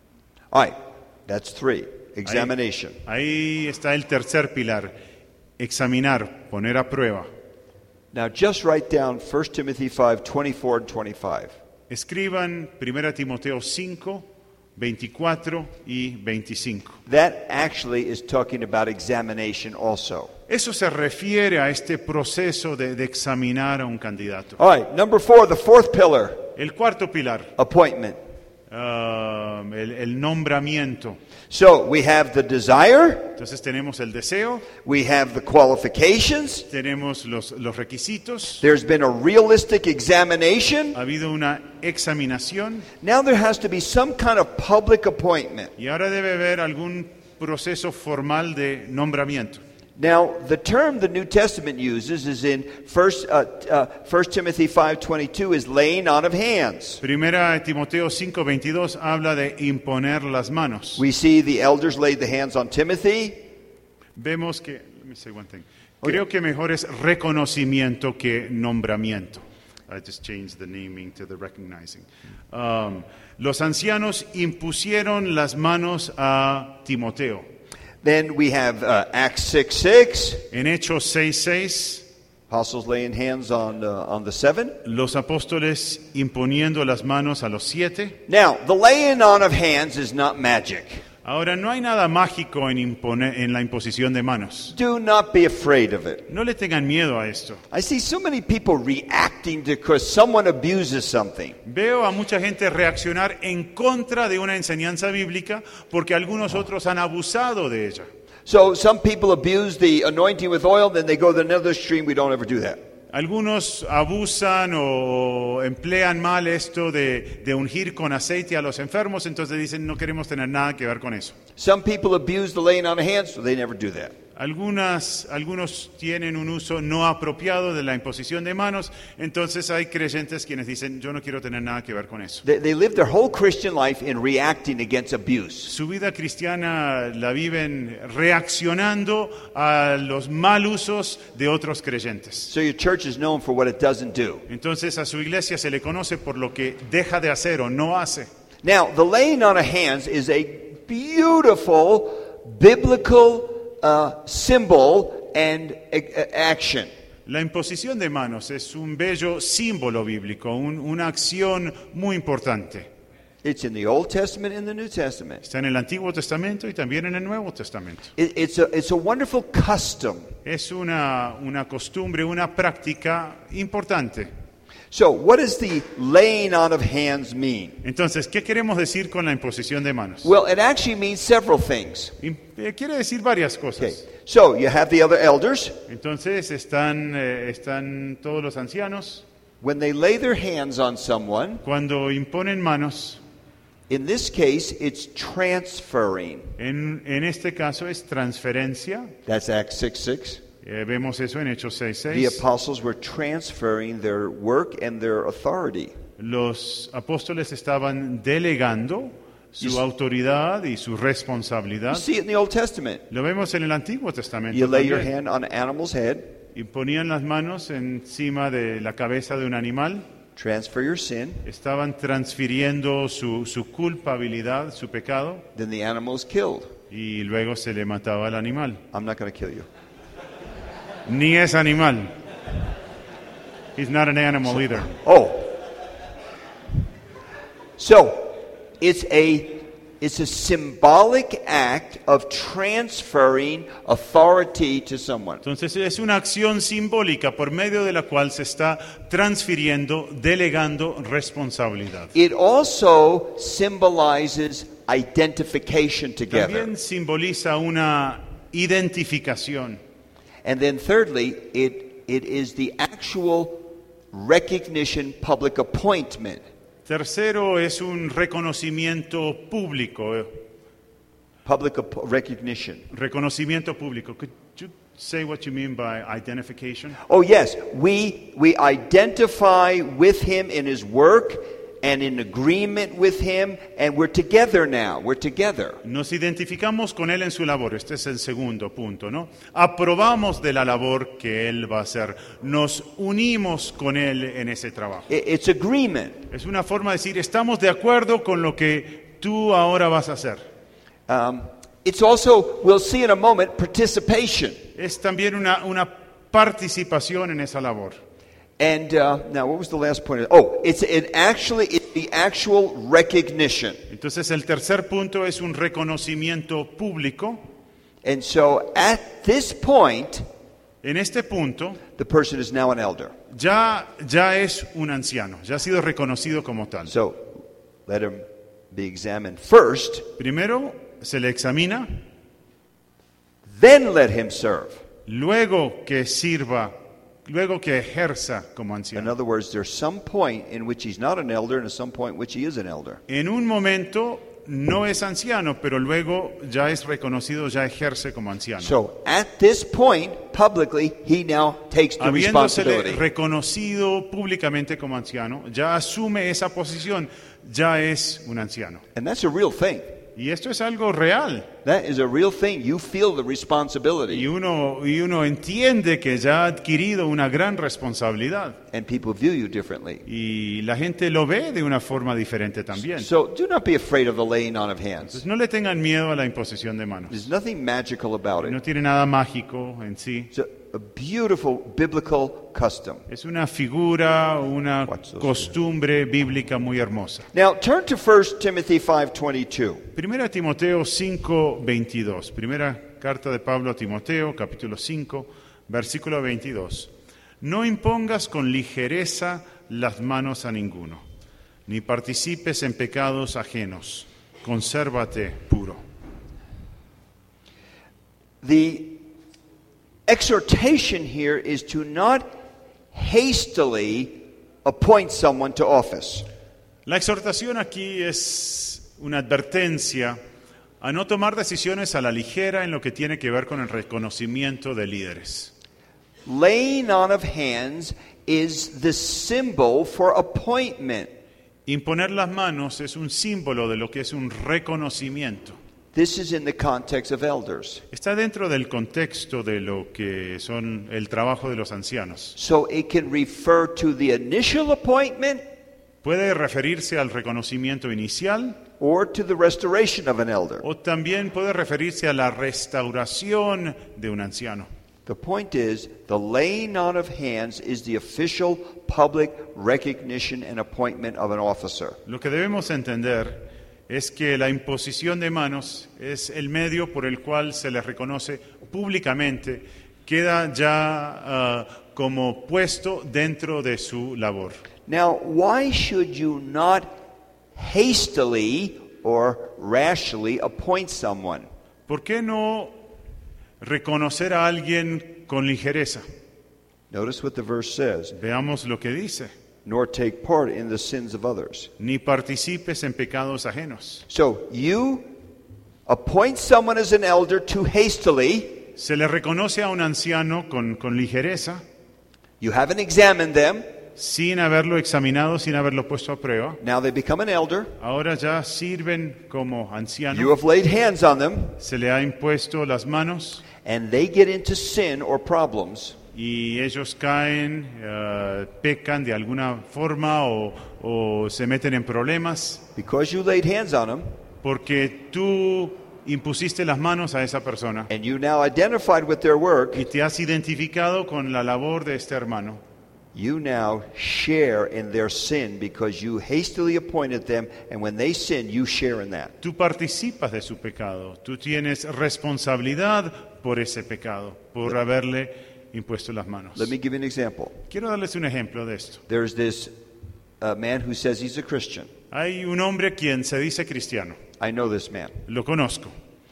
Speaker 1: All right, that's three. Examination.
Speaker 2: Ahí, ahí está el tercer pilar. Examinar, poner a prueba.
Speaker 1: Now, just write down First Timothy five, twenty-four and twenty-five.
Speaker 2: Escriban primera Timoteo cinco, veinticuatro y veinticinco.
Speaker 1: That actually is talking about examination also.
Speaker 2: Eso se refiere a este proceso de, de examinar a un candidato.
Speaker 1: All right, number four, the fourth pillar,
Speaker 2: El cuarto pilar,
Speaker 1: appointment.
Speaker 2: ah, el, el nombramiento.
Speaker 1: So we have the desire,
Speaker 2: Entonces tenemos el deseo,
Speaker 1: we have the qualifications,
Speaker 2: tenemos los, los requisitos,
Speaker 1: there's been a realistic examination.
Speaker 2: ha habido una examinación
Speaker 1: Now there has to be some kind of public appointment.
Speaker 2: y ahora debe haber algún proceso formal de nombramiento.
Speaker 1: Now, the term the New Testament uses is in First uh, uh, First Timothy five twenty-two is laying on of hands.
Speaker 2: Primera Timoteo cinco veintidós habla de imponer las manos.
Speaker 1: We see the elders laid the hands on Timothy.
Speaker 2: Vemos que, let me say one thing. Creo que mejor es reconocimiento que nombramiento. I just changed the naming to the recognizing. Um, los ancianos impusieron las manos a Timoteo.
Speaker 1: Then we have uh, Acts six six,
Speaker 2: En Hechos seis seis,
Speaker 1: apostles laying hands on uh, on the seven.
Speaker 2: los apóstoles imponiendo las manos a los siete.
Speaker 1: Now, the laying on of hands is not magic.
Speaker 2: Ahora, no hay nada mágico en, impone- en la imposición de manos.
Speaker 1: Do not be afraid of it.
Speaker 2: No le tengan miedo a esto.
Speaker 1: I see so many people reacting because someone abuses something.
Speaker 2: Veo a mucha gente reaccionar en contra de una enseñanza bíblica porque algunos otros han abusado de ella.
Speaker 1: So some people abuse the anointing with oil, then they go to another extreme. We don't ever do that.
Speaker 2: Algunos abusan o emplean mal esto de, de ungir con aceite a los enfermos, entonces dicen no queremos tener nada que ver con eso.
Speaker 1: Some people abuse the laying on of hands, so they never do that.
Speaker 2: Algunas, algunos tienen un uso no apropiado de la imposición de manos, entonces hay creyentes quienes dicen yo no quiero tener nada que ver con eso.
Speaker 1: They, they live their whole Christian life in reacting against abuse.
Speaker 2: Su vida cristiana la viven reaccionando a los mal usos de otros creyentes.
Speaker 1: So your church is known for what it doesn't do.
Speaker 2: Entonces a su iglesia se le conoce por lo que deja de hacer o no hace.
Speaker 1: Now, the laying on of hands is a beautiful biblical uh, symbol and uh, action.
Speaker 2: La imposición de manos es un bello símbolo bíblico, un- una acción muy importante.
Speaker 1: It's in the Old Testament and the New Testament.
Speaker 2: Está en el Antiguo Testamento y también en el Nuevo Testamento.
Speaker 1: It, it's, a, it's a wonderful custom.
Speaker 2: Es una, una costumbre, una práctica importante.
Speaker 1: So, what does the laying on of hands mean?
Speaker 2: Entonces, ¿qué queremos decir con la imposición de manos?
Speaker 1: Well, it actually means several things.
Speaker 2: Im- eh, Quiere decir varias cosas.
Speaker 1: Okay. So you have the other elders.
Speaker 2: Entonces están, eh, están todos los ancianos.
Speaker 1: When they lay their hands on someone,
Speaker 2: Cuando imponen manos,
Speaker 1: in this case, it's transferring.
Speaker 2: en, en este caso es transferencia.
Speaker 1: That's Acts six six.
Speaker 2: Eh, vemos eso en Hechos seis
Speaker 1: The
Speaker 2: seis.
Speaker 1: apostles were transferring their work and their authority.
Speaker 2: Los apóstoles estaban delegando su
Speaker 1: You s-
Speaker 2: autoridad y su
Speaker 1: You
Speaker 2: responsabilidad.
Speaker 1: see it in the Old Testament.
Speaker 2: Lo vemos en el Antiguo Testamento
Speaker 1: You lay your
Speaker 2: también.
Speaker 1: hand on an animal's head,
Speaker 2: Y ponían las manos encima de la cabeza de un animal.
Speaker 1: transfer your sin,
Speaker 2: Estaban transfiriendo su, su culpabilidad, su pecado,
Speaker 1: then the animal is killed.
Speaker 2: y luego se le mataba al animal.
Speaker 1: I'm not going to kill you.
Speaker 2: Ni es animal. He's not an animal either.
Speaker 1: Oh. So, it's a it's a symbolic act of transferring authority to someone.
Speaker 2: Entonces es una acción simbólica por medio de la cual se está transfiriendo, delegando responsabilidad.
Speaker 1: It also symbolizes identification together.
Speaker 2: También simboliza una identificación.
Speaker 1: And then thirdly, it it is the actual recognition, public appointment.
Speaker 2: Tercero es un reconocimiento público. eh,
Speaker 1: Public ap- recognition.
Speaker 2: Reconocimiento público. Could you say what you mean by identification?
Speaker 1: Oh yes, we we identify with him in his work and in agreement with him, and we're together now. We're together.
Speaker 2: Nos identificamos con él en su labor. Este es el segundo punto, ¿no? Aprobamos de la labor que él va a hacer. Nos unimos con él en ese trabajo.
Speaker 1: I- It's agreement.
Speaker 2: Es una forma de decir, estamos de acuerdo con lo que tú ahora vas a hacer.
Speaker 1: Um, it's also, we'll see in a moment, participation.
Speaker 2: Es también una, una participación en esa labor.
Speaker 1: And uh, now, what was the last point? Oh, it's it actually it's the actual recognition.
Speaker 2: Entonces el tercer punto es un reconocimiento público.
Speaker 1: And so, at this point,
Speaker 2: En este punto
Speaker 1: the person is now an elder.
Speaker 2: ya, ya es un anciano, ya ha sido reconocido como tal.
Speaker 1: So, let him be examined first,
Speaker 2: Primero se le examina,
Speaker 1: then let him serve.
Speaker 2: luego que sirva, luego que ejerza como
Speaker 1: In
Speaker 2: anciano.
Speaker 1: other words, there's some point in which he's not an elder, and at some point in which he is an elder.
Speaker 2: En un momento no es anciano, pero luego ya es reconocido, ya ejerce como anciano.
Speaker 1: So, at this point, publicly, he now takes the
Speaker 2: Habiéndosele
Speaker 1: responsibility.
Speaker 2: reconocido públicamente como anciano, ya asume esa posición, ya es un anciano.
Speaker 1: And that's a real thing.
Speaker 2: Y esto es algo real.
Speaker 1: That is a real thing. You feel the
Speaker 2: Y
Speaker 1: responsibility,
Speaker 2: uno, y uno entiende que ya ha adquirido una gran responsabilidad.
Speaker 1: and people view you differently.
Speaker 2: Y la gente lo ve de una forma diferente también.
Speaker 1: So, do not be afraid of the laying on of
Speaker 2: Entonces
Speaker 1: hands.
Speaker 2: no le tengan miedo a la imposición de manos.
Speaker 1: There's nothing magical about
Speaker 2: No
Speaker 1: it.
Speaker 2: tiene nada mágico en sí.
Speaker 1: It's a, a beautiful biblical custom.
Speaker 2: Es una figura, una
Speaker 1: Watch those.
Speaker 2: costumbre bíblica muy hermosa.
Speaker 1: Now, turn to First Timothy five twenty-two.
Speaker 2: Primera Timoteo cinco veintidós. Primera carta de Pablo a Timoteo, capítulo cinco, versículo veintidós. No impongas con ligereza las manos a ninguno, ni participes en pecados ajenos. Consérvate puro.
Speaker 1: The exhortation here is to not hastily appoint someone to office.
Speaker 2: La exhortación aquí es una advertencia a no tomar decisiones a la ligera en lo que tiene que ver con el reconocimiento de líderes.
Speaker 1: Laying on of hands is the symbol for appointment.
Speaker 2: Imponer las manos es un símbolo de lo que es un reconocimiento.
Speaker 1: This is in the context of elders.
Speaker 2: Está dentro del contexto de lo que son el trabajo de los ancianos.
Speaker 1: So it can refer to the initial appointment
Speaker 2: Puede referirse al reconocimiento inicial
Speaker 1: or to the restoration of an elder.
Speaker 2: o también puede referirse a la restauración de un anciano.
Speaker 1: The point is, the laying on of hands is the official public recognition and appointment of an officer.
Speaker 2: Lo que debemos entender es que la imposición de manos es el medio por el cual se les reconoce públicamente, queda ya ah, como puesto dentro de su labor.
Speaker 1: Now, why should you not hastily or rashly appoint someone?
Speaker 2: ¿Por qué no reconocer a alguien con ligereza.
Speaker 1: Notice what the verse says.
Speaker 2: Veamos lo que dice.
Speaker 1: Nor take part in the sins of others.
Speaker 2: Ni participes en pecados ajenos.
Speaker 1: So you appoint someone as an elder too hastily.
Speaker 2: Se le reconoce a un anciano con, con ligereza,
Speaker 1: You haven't examined them.
Speaker 2: sin haberlo examinado, sin haberlo puesto a prueba.
Speaker 1: Now they become an elder.
Speaker 2: Ahora ya sirven como
Speaker 1: You
Speaker 2: ancianos.
Speaker 1: have laid hands on them,
Speaker 2: Se le ha impuesto las manos
Speaker 1: and they get into sin or problems.
Speaker 2: y ellos caen, eh, pecan de alguna forma o, o se meten en problemas
Speaker 1: Because you laid hands on them,
Speaker 2: porque tú impusiste las manos a esa persona
Speaker 1: and you now identified with their work,
Speaker 2: y te has identificado con la labor de este hermano.
Speaker 1: you now share in their sin because you hastily appointed them, and when they sin, you share in that.
Speaker 2: Tú participas de su pecado, tú tienes responsabilidad por ese pecado, por haberle impuesto las manos.
Speaker 1: Let me give you an example.
Speaker 2: Quiero darles un ejemplo de esto.
Speaker 1: There's this uh, man who says he's a Christian.
Speaker 2: Hay un hombre quien se dice cristiano,
Speaker 1: I know this man.
Speaker 2: lo conozco.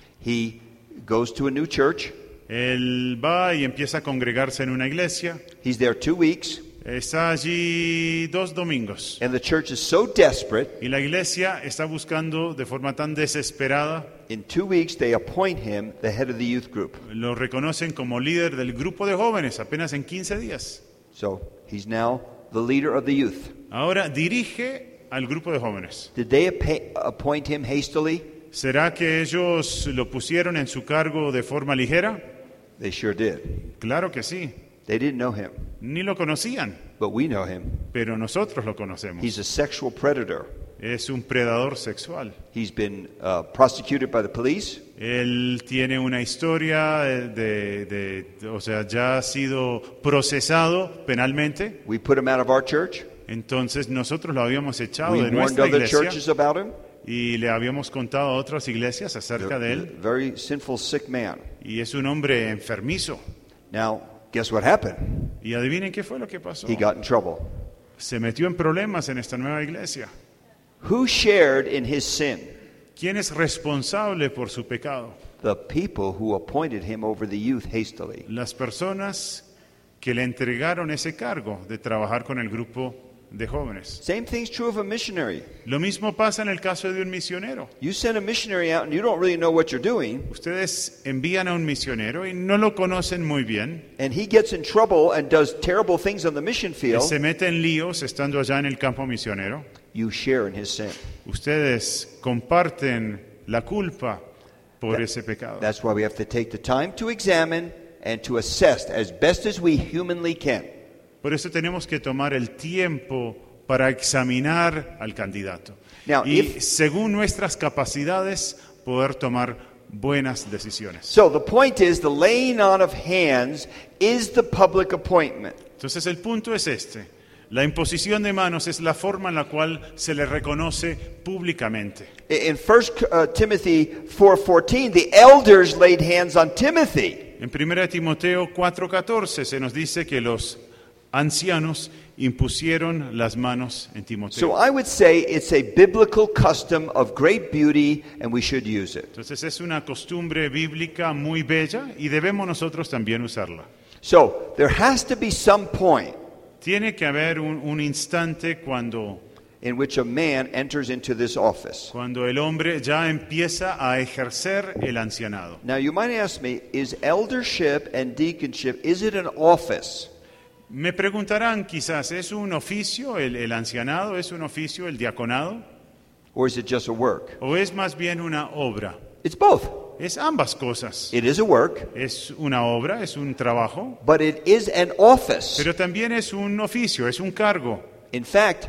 Speaker 1: He goes to a new church.
Speaker 2: Él va y empieza a congregarse en una iglesia,
Speaker 1: He's there two weeks,
Speaker 2: está allí dos domingos
Speaker 1: and the church is so desperate.
Speaker 2: y la iglesia está buscando de forma tan desesperada,
Speaker 1: In two weeks, they appoint him the head of the youth group.
Speaker 2: lo reconocen como líder del grupo de jóvenes apenas en quince días.
Speaker 1: So he's now the leader of the youth.
Speaker 2: Ahora dirige al grupo de jóvenes.
Speaker 1: Did they appa- appoint him hastily?
Speaker 2: ¿Será que ellos lo pusieron en su cargo de forma ligera?
Speaker 1: They sure did.
Speaker 2: Claro que sí.
Speaker 1: They didn't know him,
Speaker 2: Ni lo conocían,
Speaker 1: but we know him.
Speaker 2: pero nosotros lo conocemos.
Speaker 1: He's a sexual predator.
Speaker 2: Es un predador sexual.
Speaker 1: He's been uh, prosecuted by the police.
Speaker 2: Él tiene una historia de, de- de- o sea, ya ha sido procesado penalmente.
Speaker 1: We put him out of our church.
Speaker 2: Entonces nosotros lo habíamos echado
Speaker 1: We
Speaker 2: de
Speaker 1: warned
Speaker 2: nuestra
Speaker 1: other
Speaker 2: iglesia
Speaker 1: churches about him.
Speaker 2: y le habíamos contado a otras iglesias acerca de él.
Speaker 1: Very sinful, sick man.
Speaker 2: Y es un hombre enfermizo.
Speaker 1: Now, guess what happened?
Speaker 2: Y adivinen qué fue lo que pasó.
Speaker 1: He got in trouble.
Speaker 2: Se metió en problemas en esta nueva iglesia.
Speaker 1: Who shared in his sin?
Speaker 2: ¿Quién es responsable por su pecado?
Speaker 1: The people who appointed him over the youth hastily.
Speaker 2: Las personas que le entregaron ese cargo de trabajar con el grupo de jóvenes.
Speaker 1: Same thing's true of a missionary.
Speaker 2: Lo mismo pasa en el caso de un misionero.
Speaker 1: You send a missionary out and you don't really know what you're doing,
Speaker 2: Ustedes envían a un misionero y no lo conocen muy bien.
Speaker 1: and he gets in trouble and does terrible things on the mission
Speaker 2: Él
Speaker 1: field.
Speaker 2: se mete en líos estando allá en el campo misionero.
Speaker 1: You share in his sin.
Speaker 2: Ustedes comparten la culpa por ese pecado.
Speaker 1: That's why we have to take the time to examine and to assess as best as we humanly can.
Speaker 2: Por eso tenemos que tomar el tiempo para examinar al candidato.
Speaker 1: Now,
Speaker 2: y
Speaker 1: if-
Speaker 2: según nuestras capacidades poder tomar buenas decisiones.
Speaker 1: So the point is, the laying on of hands is the public appointment.
Speaker 2: Entonces el punto es este. La imposición de manos es la forma en la cual se le reconoce públicamente.
Speaker 1: In First uh, Timothy four fourteen, the elders laid hands on Timothy.
Speaker 2: En primera de Timoteo cuatro catorce se nos dice que los ancianos impusieron las manos en
Speaker 1: So
Speaker 2: Timoteo.
Speaker 1: I would say it's a biblical custom of great beauty, and we should use it.
Speaker 2: Entonces es una costumbre bíblica muy bella y debemos nosotros también usarla.
Speaker 1: So there has to be some point
Speaker 2: Tiene que haber un, un instante cuando,
Speaker 1: in which a man enters into this office.
Speaker 2: cuando el hombre ya empieza a ejercer el ancianado.
Speaker 1: Now you might ask me, is eldership and deaconship, is it an office?
Speaker 2: Me preguntarán quizás, ¿es un oficio el, el ancianado? ¿Es un oficio el diaconado?
Speaker 1: Or is it just a work?
Speaker 2: ¿O es más bien una obra?
Speaker 1: It's both.
Speaker 2: Es ambas cosas.
Speaker 1: It is a work,
Speaker 2: Es una obra, es un trabajo,
Speaker 1: but it is an office.
Speaker 2: pero también es un oficio, es un cargo.
Speaker 1: In fact,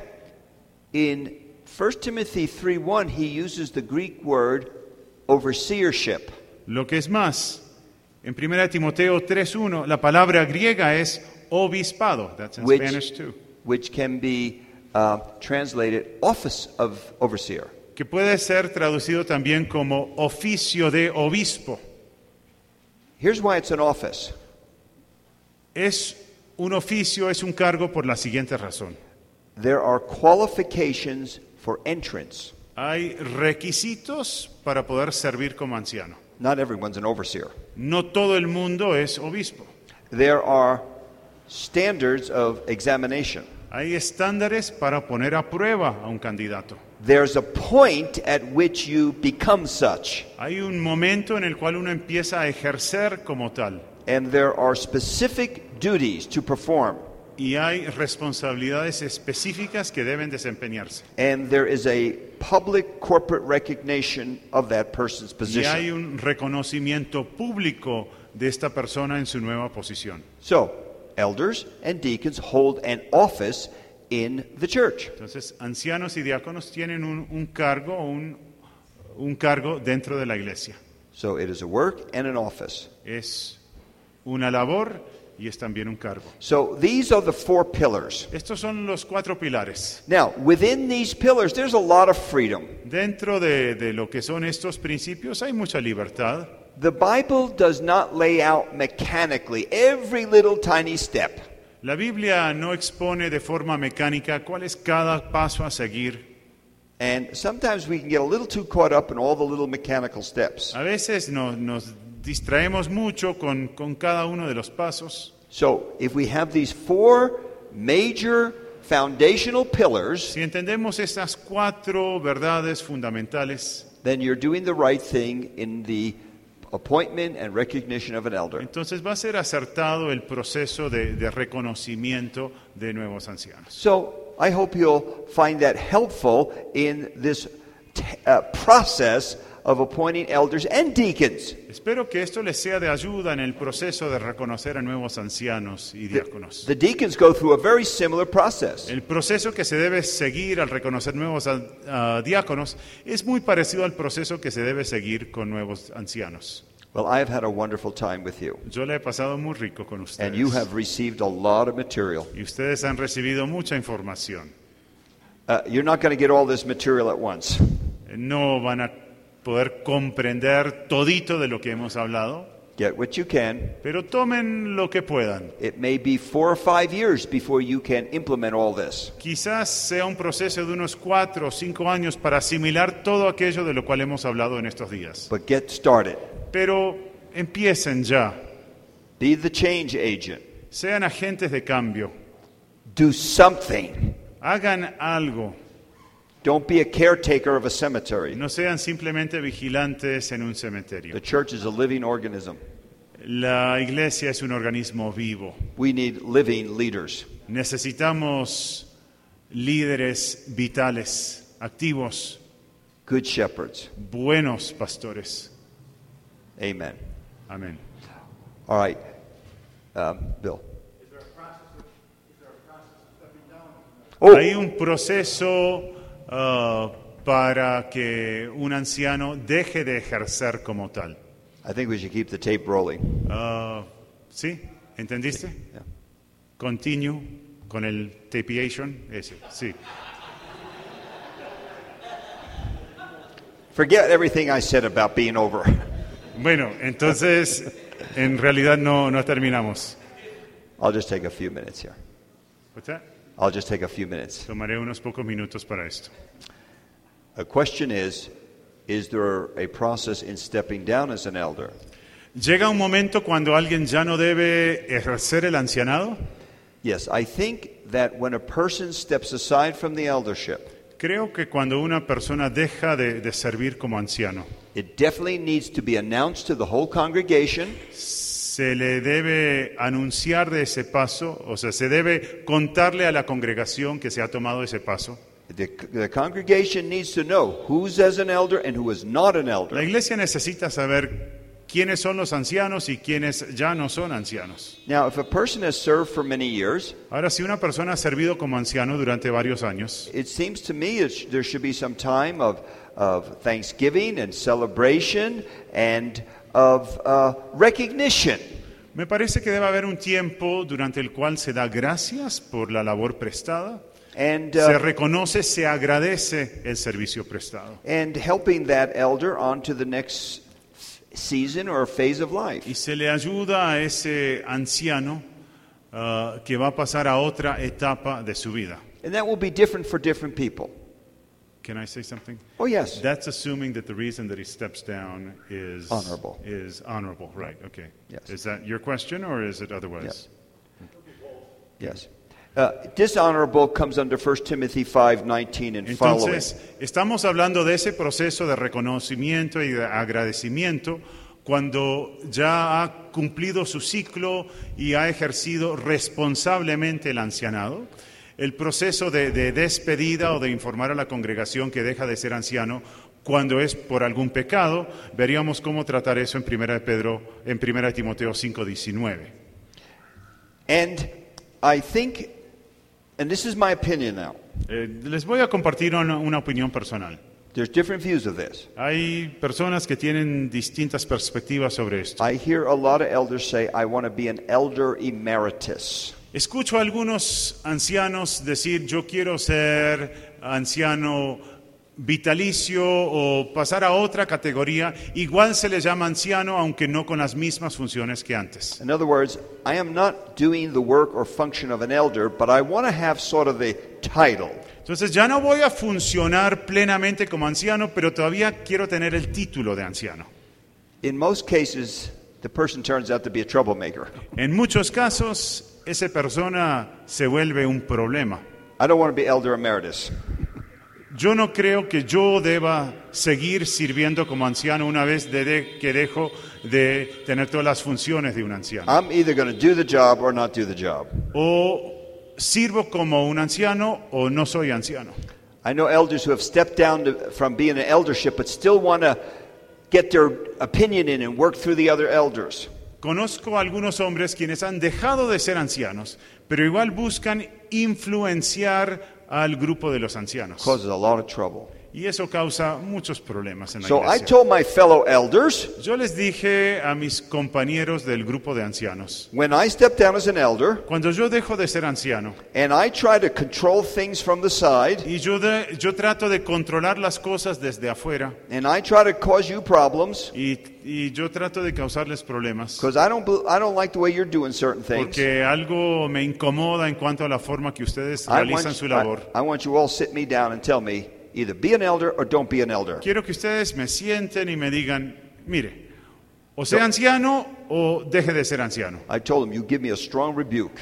Speaker 1: in First Timothy three one, he uses the Greek word overseership.
Speaker 2: Lo que es más, en primera de Timoteo tres uno, la palabra griega es obispado. That's in
Speaker 1: Which,
Speaker 2: Spanish too.
Speaker 1: which can be uh, translated office of overseer.
Speaker 2: Que puede ser traducido también como oficio de obispo.
Speaker 1: Here's why it's an office.
Speaker 2: Es un oficio, es un cargo por la siguiente razón.
Speaker 1: There are qualifications for entrance.
Speaker 2: Hay requisitos para poder servir como anciano.
Speaker 1: Not everyone's an overseer.
Speaker 2: No todo el mundo es obispo.
Speaker 1: There are standards of examination.
Speaker 2: Hay estándares para poner a prueba a un candidato.
Speaker 1: There's a point at which you become such.
Speaker 2: Hay un momento en el cual uno empieza a ejercer como tal.
Speaker 1: And there are specific duties to perform.
Speaker 2: Y hay responsabilidades específicas que deben desempeñarse.
Speaker 1: And there is a public corporate recognition of that person's
Speaker 2: Y
Speaker 1: position.
Speaker 2: hay un reconocimiento público de esta persona en su nueva posición.
Speaker 1: So, elders and deacons hold an office in the church.
Speaker 2: Entonces, ancianos y diáconos tienen un, un cargo, un, un cargo dentro de la iglesia.
Speaker 1: So it is a work and an office.
Speaker 2: Es una labor y es también un cargo.
Speaker 1: So these are the four pillars.
Speaker 2: Estos son los cuatro pilares.
Speaker 1: Now, within these pillars, there's a lot of freedom.
Speaker 2: Dentro de, de lo que son estos principios hay mucha libertad.
Speaker 1: The Bible does not lay out mechanically every little tiny step.
Speaker 2: La Biblia no expone de forma mecánica cuál es cada paso a seguir.
Speaker 1: And sometimes we can get a little too caught up in all the little mechanical steps.
Speaker 2: A veces nos, nos distraemos mucho con, con cada uno de los pasos.
Speaker 1: So, if we have these four major foundational pillars,
Speaker 2: Si entendemos estas cuatro verdades fundamentales,
Speaker 1: then you're doing the right thing in the appointment and recognition of an elder.
Speaker 2: entonces va a ser acertado el proceso de, de reconocimiento de nuevos ancianos.
Speaker 1: So, I hope you'll find that helpful in this t- uh, process of appointing elders and deacons.
Speaker 2: Espero que esto les sea de ayuda en el proceso de reconocer a nuevos ancianos y diáconos.
Speaker 1: The deacons go through a very similar process.
Speaker 2: El proceso que se debe seguir al reconocer nuevos uh, diáconos es muy parecido al proceso que se debe seguir con nuevos ancianos.
Speaker 1: Well, I have had a wonderful time with you,
Speaker 2: Yo le he pasado muy rico con
Speaker 1: and you
Speaker 2: ustedes.
Speaker 1: have received a lot of material.
Speaker 2: Y ustedes han recibido mucha información.
Speaker 1: Uh, you're not going to get all this material at once.
Speaker 2: No van a poder comprender todito de lo que hemos hablado,
Speaker 1: Get what you can.
Speaker 2: pero tomen lo que puedan.
Speaker 1: It may be four or five years before you can implement all this.
Speaker 2: Quizás sea un proceso de unos cuatro o cinco años para asimilar todo aquello de lo cual hemos hablado en estos días.
Speaker 1: But get started.
Speaker 2: Pero empiecen ya,
Speaker 1: Be the change agent.
Speaker 2: sean agentes de cambio,
Speaker 1: Do something.
Speaker 2: hagan algo,
Speaker 1: Don't be a caretaker of a cemetery.
Speaker 2: no sean simplemente vigilantes en un cementerio.
Speaker 1: The church is a living organism.
Speaker 2: La iglesia es un organismo vivo.
Speaker 1: We need living leaders.
Speaker 2: Necesitamos líderes vitales, activos,
Speaker 1: Good shepherds.
Speaker 2: buenos pastores.
Speaker 1: Amen.
Speaker 2: Amén.
Speaker 1: All right. Um, Bill. Oh,
Speaker 2: Hay un proceso uh, para que un anciano deje de ejercer como tal.
Speaker 1: I think we should keep the tape rolling.
Speaker 2: Uh, ¿Sí? ¿Entendiste?
Speaker 1: Yeah.
Speaker 2: Continue con el tapeation. Ese, sí.
Speaker 1: Forget everything I said about being over.
Speaker 2: Bueno, entonces, en realidad no, no terminamos.
Speaker 1: I'll just take a few minutes here.
Speaker 2: What's that?
Speaker 1: I'll just take a few minutes.
Speaker 2: Tomaré unos pocos minutos para esto.
Speaker 1: A question is, is there a process in stepping down as an elder?
Speaker 2: ¿Llega un momento cuando alguien ya no debe ejercer el ancianado?
Speaker 1: Yes, I think that when a person steps aside from the eldership,
Speaker 2: Creo que cuando una persona deja de, de servir como anciano,
Speaker 1: it definitely needs to be announced to the whole congregation,
Speaker 2: se le debe anunciar de ese paso, o sea, se debe contarle a la congregación que se ha tomado ese paso.
Speaker 1: The, the congregation needs to know who's as an elder and who is not an
Speaker 2: La
Speaker 1: elder.
Speaker 2: iglesia necesita saber quiénes son los ancianos y quiénes ya no son ancianos.
Speaker 1: Now, if a person has served for many years,
Speaker 2: Ahora, si una persona ha servido como anciano durante varios años,
Speaker 1: it seems to me it sh- there should be some time of, of thanksgiving and celebration and of uh, recognition.
Speaker 2: me parece que debe haber un tiempo durante el cual se da gracias por la labor prestada,
Speaker 1: And,
Speaker 2: se
Speaker 1: uh,
Speaker 2: reconoce, se agradece el servicio prestado
Speaker 1: and helping that elder on to the next season or phase of life.
Speaker 2: y se le ayuda a ese anciano uh, que va a pasar a otra etapa de su vida.
Speaker 1: And that will be different for different people.
Speaker 2: Can I say something?
Speaker 1: Oh, yes.
Speaker 2: That's assuming that the reason that he steps down is
Speaker 1: Honorable.
Speaker 2: Is honorable, right? Okay.
Speaker 1: Yes.
Speaker 2: Is that your question or is it otherwise?
Speaker 1: Yes. Uh, dishonorable comes under First Timothy five nineteen and following.
Speaker 2: Entonces, estamos hablando de ese proceso de reconocimiento y de agradecimiento cuando ya ha cumplido su ciclo y ha ejercido responsablemente el ancianado. El proceso de, de despedida o de informar a la congregación que deja de ser anciano cuando es por algún pecado, veríamos cómo tratar eso en Primera de Pedro, en Primera de Timoteo cinco diecinueve.
Speaker 1: And I think, and this is my opinion now,
Speaker 2: Eh, les voy a compartir una, una opinión personal.
Speaker 1: there's different views of this.
Speaker 2: Hay personas que tienen distintas perspectivas sobre esto.
Speaker 1: I hear a lot of elders say, I want to be an elder emeritus.
Speaker 2: Escucho a algunos ancianos decir, yo quiero ser anciano vitalicio o pasar a otra categoría. Igual se le llama anciano, aunque no con las mismas funciones que antes.
Speaker 1: In other words, I am not doing the work or function of an elder, but I want to have sort of the title.
Speaker 2: Entonces ya no voy a funcionar plenamente como anciano, pero todavía quiero tener el título de anciano.
Speaker 1: In most cases, the person turns out to be a troublemaker.
Speaker 2: En muchos casos, esa persona se vuelve un problema.
Speaker 1: I don't want to be elder emeritus.
Speaker 2: Yo no creo que yo deba seguir sirviendo como anciano una vez de de, que dejo de tener todas las funciones de un anciano.
Speaker 1: I'm either going to do the job or not do the job.
Speaker 2: O sirvo como un anciano o no soy anciano.
Speaker 1: I know elders who have stepped down to, from being an eldership but still want to get their opinion in and work through the other elders.
Speaker 2: Conozco a algunos hombres quienes han dejado de ser ancianos, pero igual buscan influenciar al grupo de los ancianos.
Speaker 1: Causes a lot of trouble.
Speaker 2: Y eso causa muchos problemas en la
Speaker 1: So I
Speaker 2: iglesia.
Speaker 1: told my fellow elders,
Speaker 2: Yo les dije a mis compañeros del grupo de ancianos,
Speaker 1: when I step down as an elder
Speaker 2: cuando yo dejo de ser anciano
Speaker 1: and I try to control things from the side
Speaker 2: y yo, de- yo trato de controlar las cosas desde afuera
Speaker 1: and I try to cause you problems
Speaker 2: y, y yo trato de causarles problemas
Speaker 1: because I don't bel- I don't like the way you're doing certain things.
Speaker 2: porque algo me incomoda en cuanto a la forma que ustedes
Speaker 1: I
Speaker 2: realizan
Speaker 1: want,
Speaker 2: su labor.
Speaker 1: I, I want you all sit me down and tell me either be an elder or don't be an elder.
Speaker 2: Quiero que ustedes me sienten y me digan, mire, o sea anciano o deje de ser anciano.
Speaker 1: I told them, you give me a strong rebuke.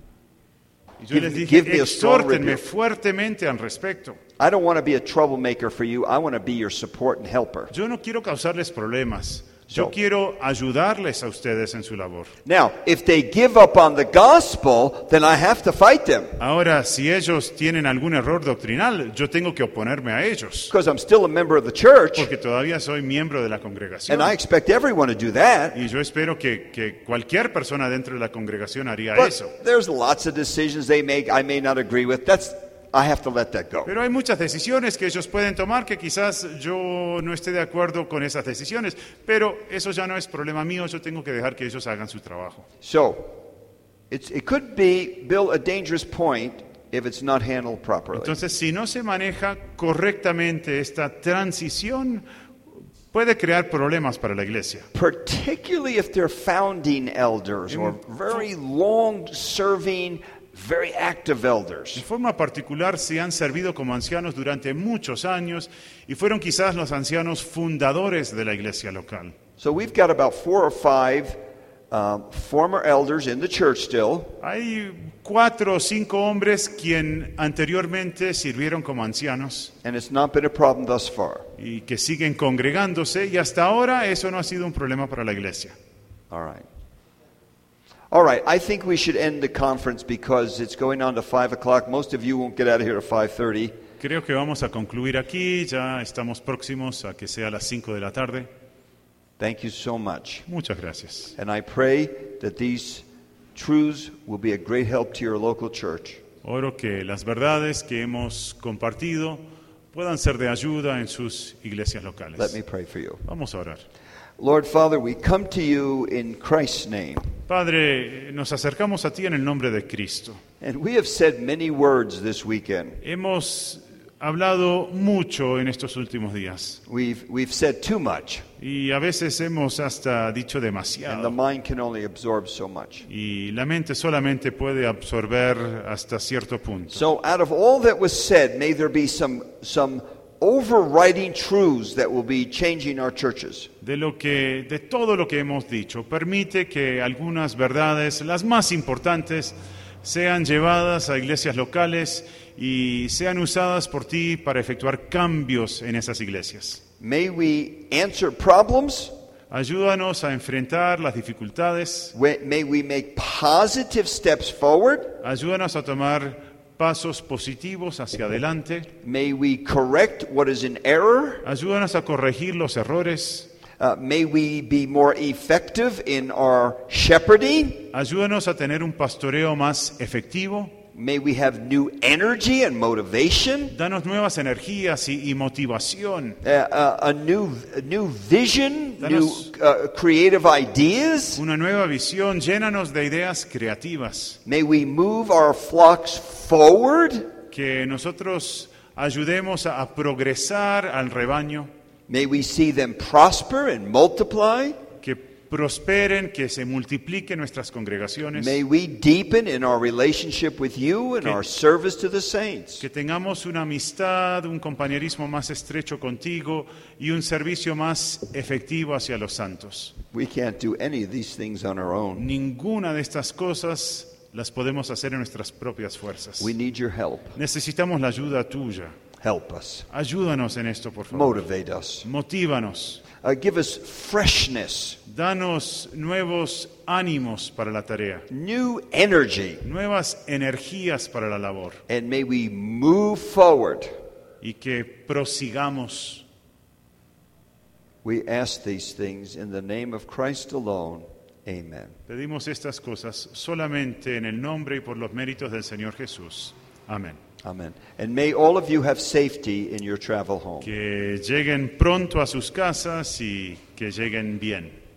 Speaker 2: Y yo
Speaker 1: Give-
Speaker 2: les dije,
Speaker 1: give me a strong
Speaker 2: exhórtenme
Speaker 1: rebuke.
Speaker 2: fuertemente al respecto.
Speaker 1: I don't want to be a troublemaker for you. I want to be your support and helper.
Speaker 2: Yo no quiero causarles problemas. Yo
Speaker 1: So-
Speaker 2: quiero ayudarles a ustedes en su labor.
Speaker 1: Now, if they give up on the gospel, then I have to fight them
Speaker 2: Ahora, si ellos tienen algún error doctrinal, yo tengo que oponerme a ellos,
Speaker 1: because I'm still a member of the church
Speaker 2: porque todavía soy miembro de la congregación.
Speaker 1: and I expect everyone to do that.
Speaker 2: Y yo espero que, que cualquier persona dentro de la congregación haría
Speaker 1: But
Speaker 2: eso.
Speaker 1: there's lots of decisions they make I may not agree with. That's I have to let that go.
Speaker 2: Pero hay muchas decisiones que ellos pueden tomar que quizás yo no esté de acuerdo con esas decisiones, pero eso ya no es problema mío, yo tengo que dejar que ellos hagan su trabajo.
Speaker 1: So, it's, it could be, Bill, a dangerous point if it's not handled properly.
Speaker 2: Entonces, si no se maneja correctamente esta transición, puede crear problemas para la iglesia.
Speaker 1: Particularly if they're founding elders or very long-serving, very active
Speaker 2: En
Speaker 1: elders.
Speaker 2: forma particular, se han servido como ancianos durante muchos años y fueron quizás los ancianos fundadores de la iglesia local.
Speaker 1: So we've got about four or five um, former elders in the church still,
Speaker 2: Hay cuatro o cinco hombres quien anteriormente sirvieron como ancianos
Speaker 1: and it's not been a problem thus far.
Speaker 2: y que siguen congregándose y hasta ahora eso no ha sido un problema para la iglesia.
Speaker 1: All right. All right, I think we should end the conference because it's going on to five o'clock. Most of you won't get out of here at five thirty.
Speaker 2: Creo que vamos a concluir aquí, ya estamos próximos a que sea las cinco de la tarde.
Speaker 1: Thank you so much.
Speaker 2: Muchas gracias.
Speaker 1: And I pray that these truths will be a great help to your local church.
Speaker 2: Oro que las verdades que hemos compartido puedan ser de ayuda en sus iglesias
Speaker 1: Let
Speaker 2: locales.
Speaker 1: me pray for you.
Speaker 2: Vamos a orar.
Speaker 1: Lord Father, we come to you in Christ's name.
Speaker 2: Padre, nos acercamos a ti en el nombre de Cristo.
Speaker 1: And we have said many words this weekend.
Speaker 2: Hemos hablado mucho en estos últimos días
Speaker 1: We've, we've said too much,
Speaker 2: y a veces hemos hasta dicho
Speaker 1: and the
Speaker 2: demasiado.
Speaker 1: mind can only absorb so much.
Speaker 2: Y la mente solamente puede absorber hasta cierto punto.
Speaker 1: So out of all that was said, may there be some, some overriding truths that will be changing our churches.
Speaker 2: De lo que, de todo lo que hemos dicho, permite que algunas verdades, las más importantes, sean llevadas a iglesias locales y sean usadas por ti para efectuar cambios en esas iglesias.
Speaker 1: May we answer problems.
Speaker 2: Ayúdanos a enfrentar las dificultades.
Speaker 1: May we make positive steps forward.
Speaker 2: Ayúdanos a tomar pasos positivos hacia adelante.
Speaker 1: May we correct what is in error.
Speaker 2: Ayúdanos a corregir los errores.
Speaker 1: Uh, may we be more effective in our shepherding.
Speaker 2: Ayúdanos a tener un pastoreo más efectivo.
Speaker 1: May we have new energy and motivation.
Speaker 2: Danos nuevas energías y, y motivación.
Speaker 1: Uh, uh, a new, a new vision,
Speaker 2: Danos
Speaker 1: new uh, creative ideas.
Speaker 2: Una nueva visión. Llénanos de ideas creativas.
Speaker 1: May we move our flocks forward.
Speaker 2: Que nosotros ayudemos a, a progresar al rebaño.
Speaker 1: May we see them prosper and multiply.
Speaker 2: Que prosperen, que se multipliquen nuestras congregaciones.
Speaker 1: May we deepen in our relationship with you and
Speaker 2: Que-
Speaker 1: our service to the saints.
Speaker 2: Que tengamos una amistad, un compañerismo más estrecho contigo y un servicio más efectivo hacia los santos.
Speaker 1: We can't do any of these things on our own.
Speaker 2: Ninguna de estas cosas las podemos hacer en nuestras propias fuerzas.
Speaker 1: We need your help.
Speaker 2: Necesitamos la ayuda tuya.
Speaker 1: Help us.
Speaker 2: Ayúdanos en esto, por favor.
Speaker 1: Motivate us.
Speaker 2: Motívanos.
Speaker 1: Uh, give us freshness,
Speaker 2: Danos nuevos ánimos para la tarea,
Speaker 1: new energy,
Speaker 2: nuevas energías para la labor
Speaker 1: and may we move forward.
Speaker 2: y que prosigamos.
Speaker 1: We ask these things in the name of Christ alone. Amen.
Speaker 2: Pedimos estas cosas solamente en el nombre y por los méritos del Señor Jesús. Amén.
Speaker 1: Amen. And may all of you have safety in your travel home.
Speaker 2: Que lleguen pronto a sus casas y que lleguen bien.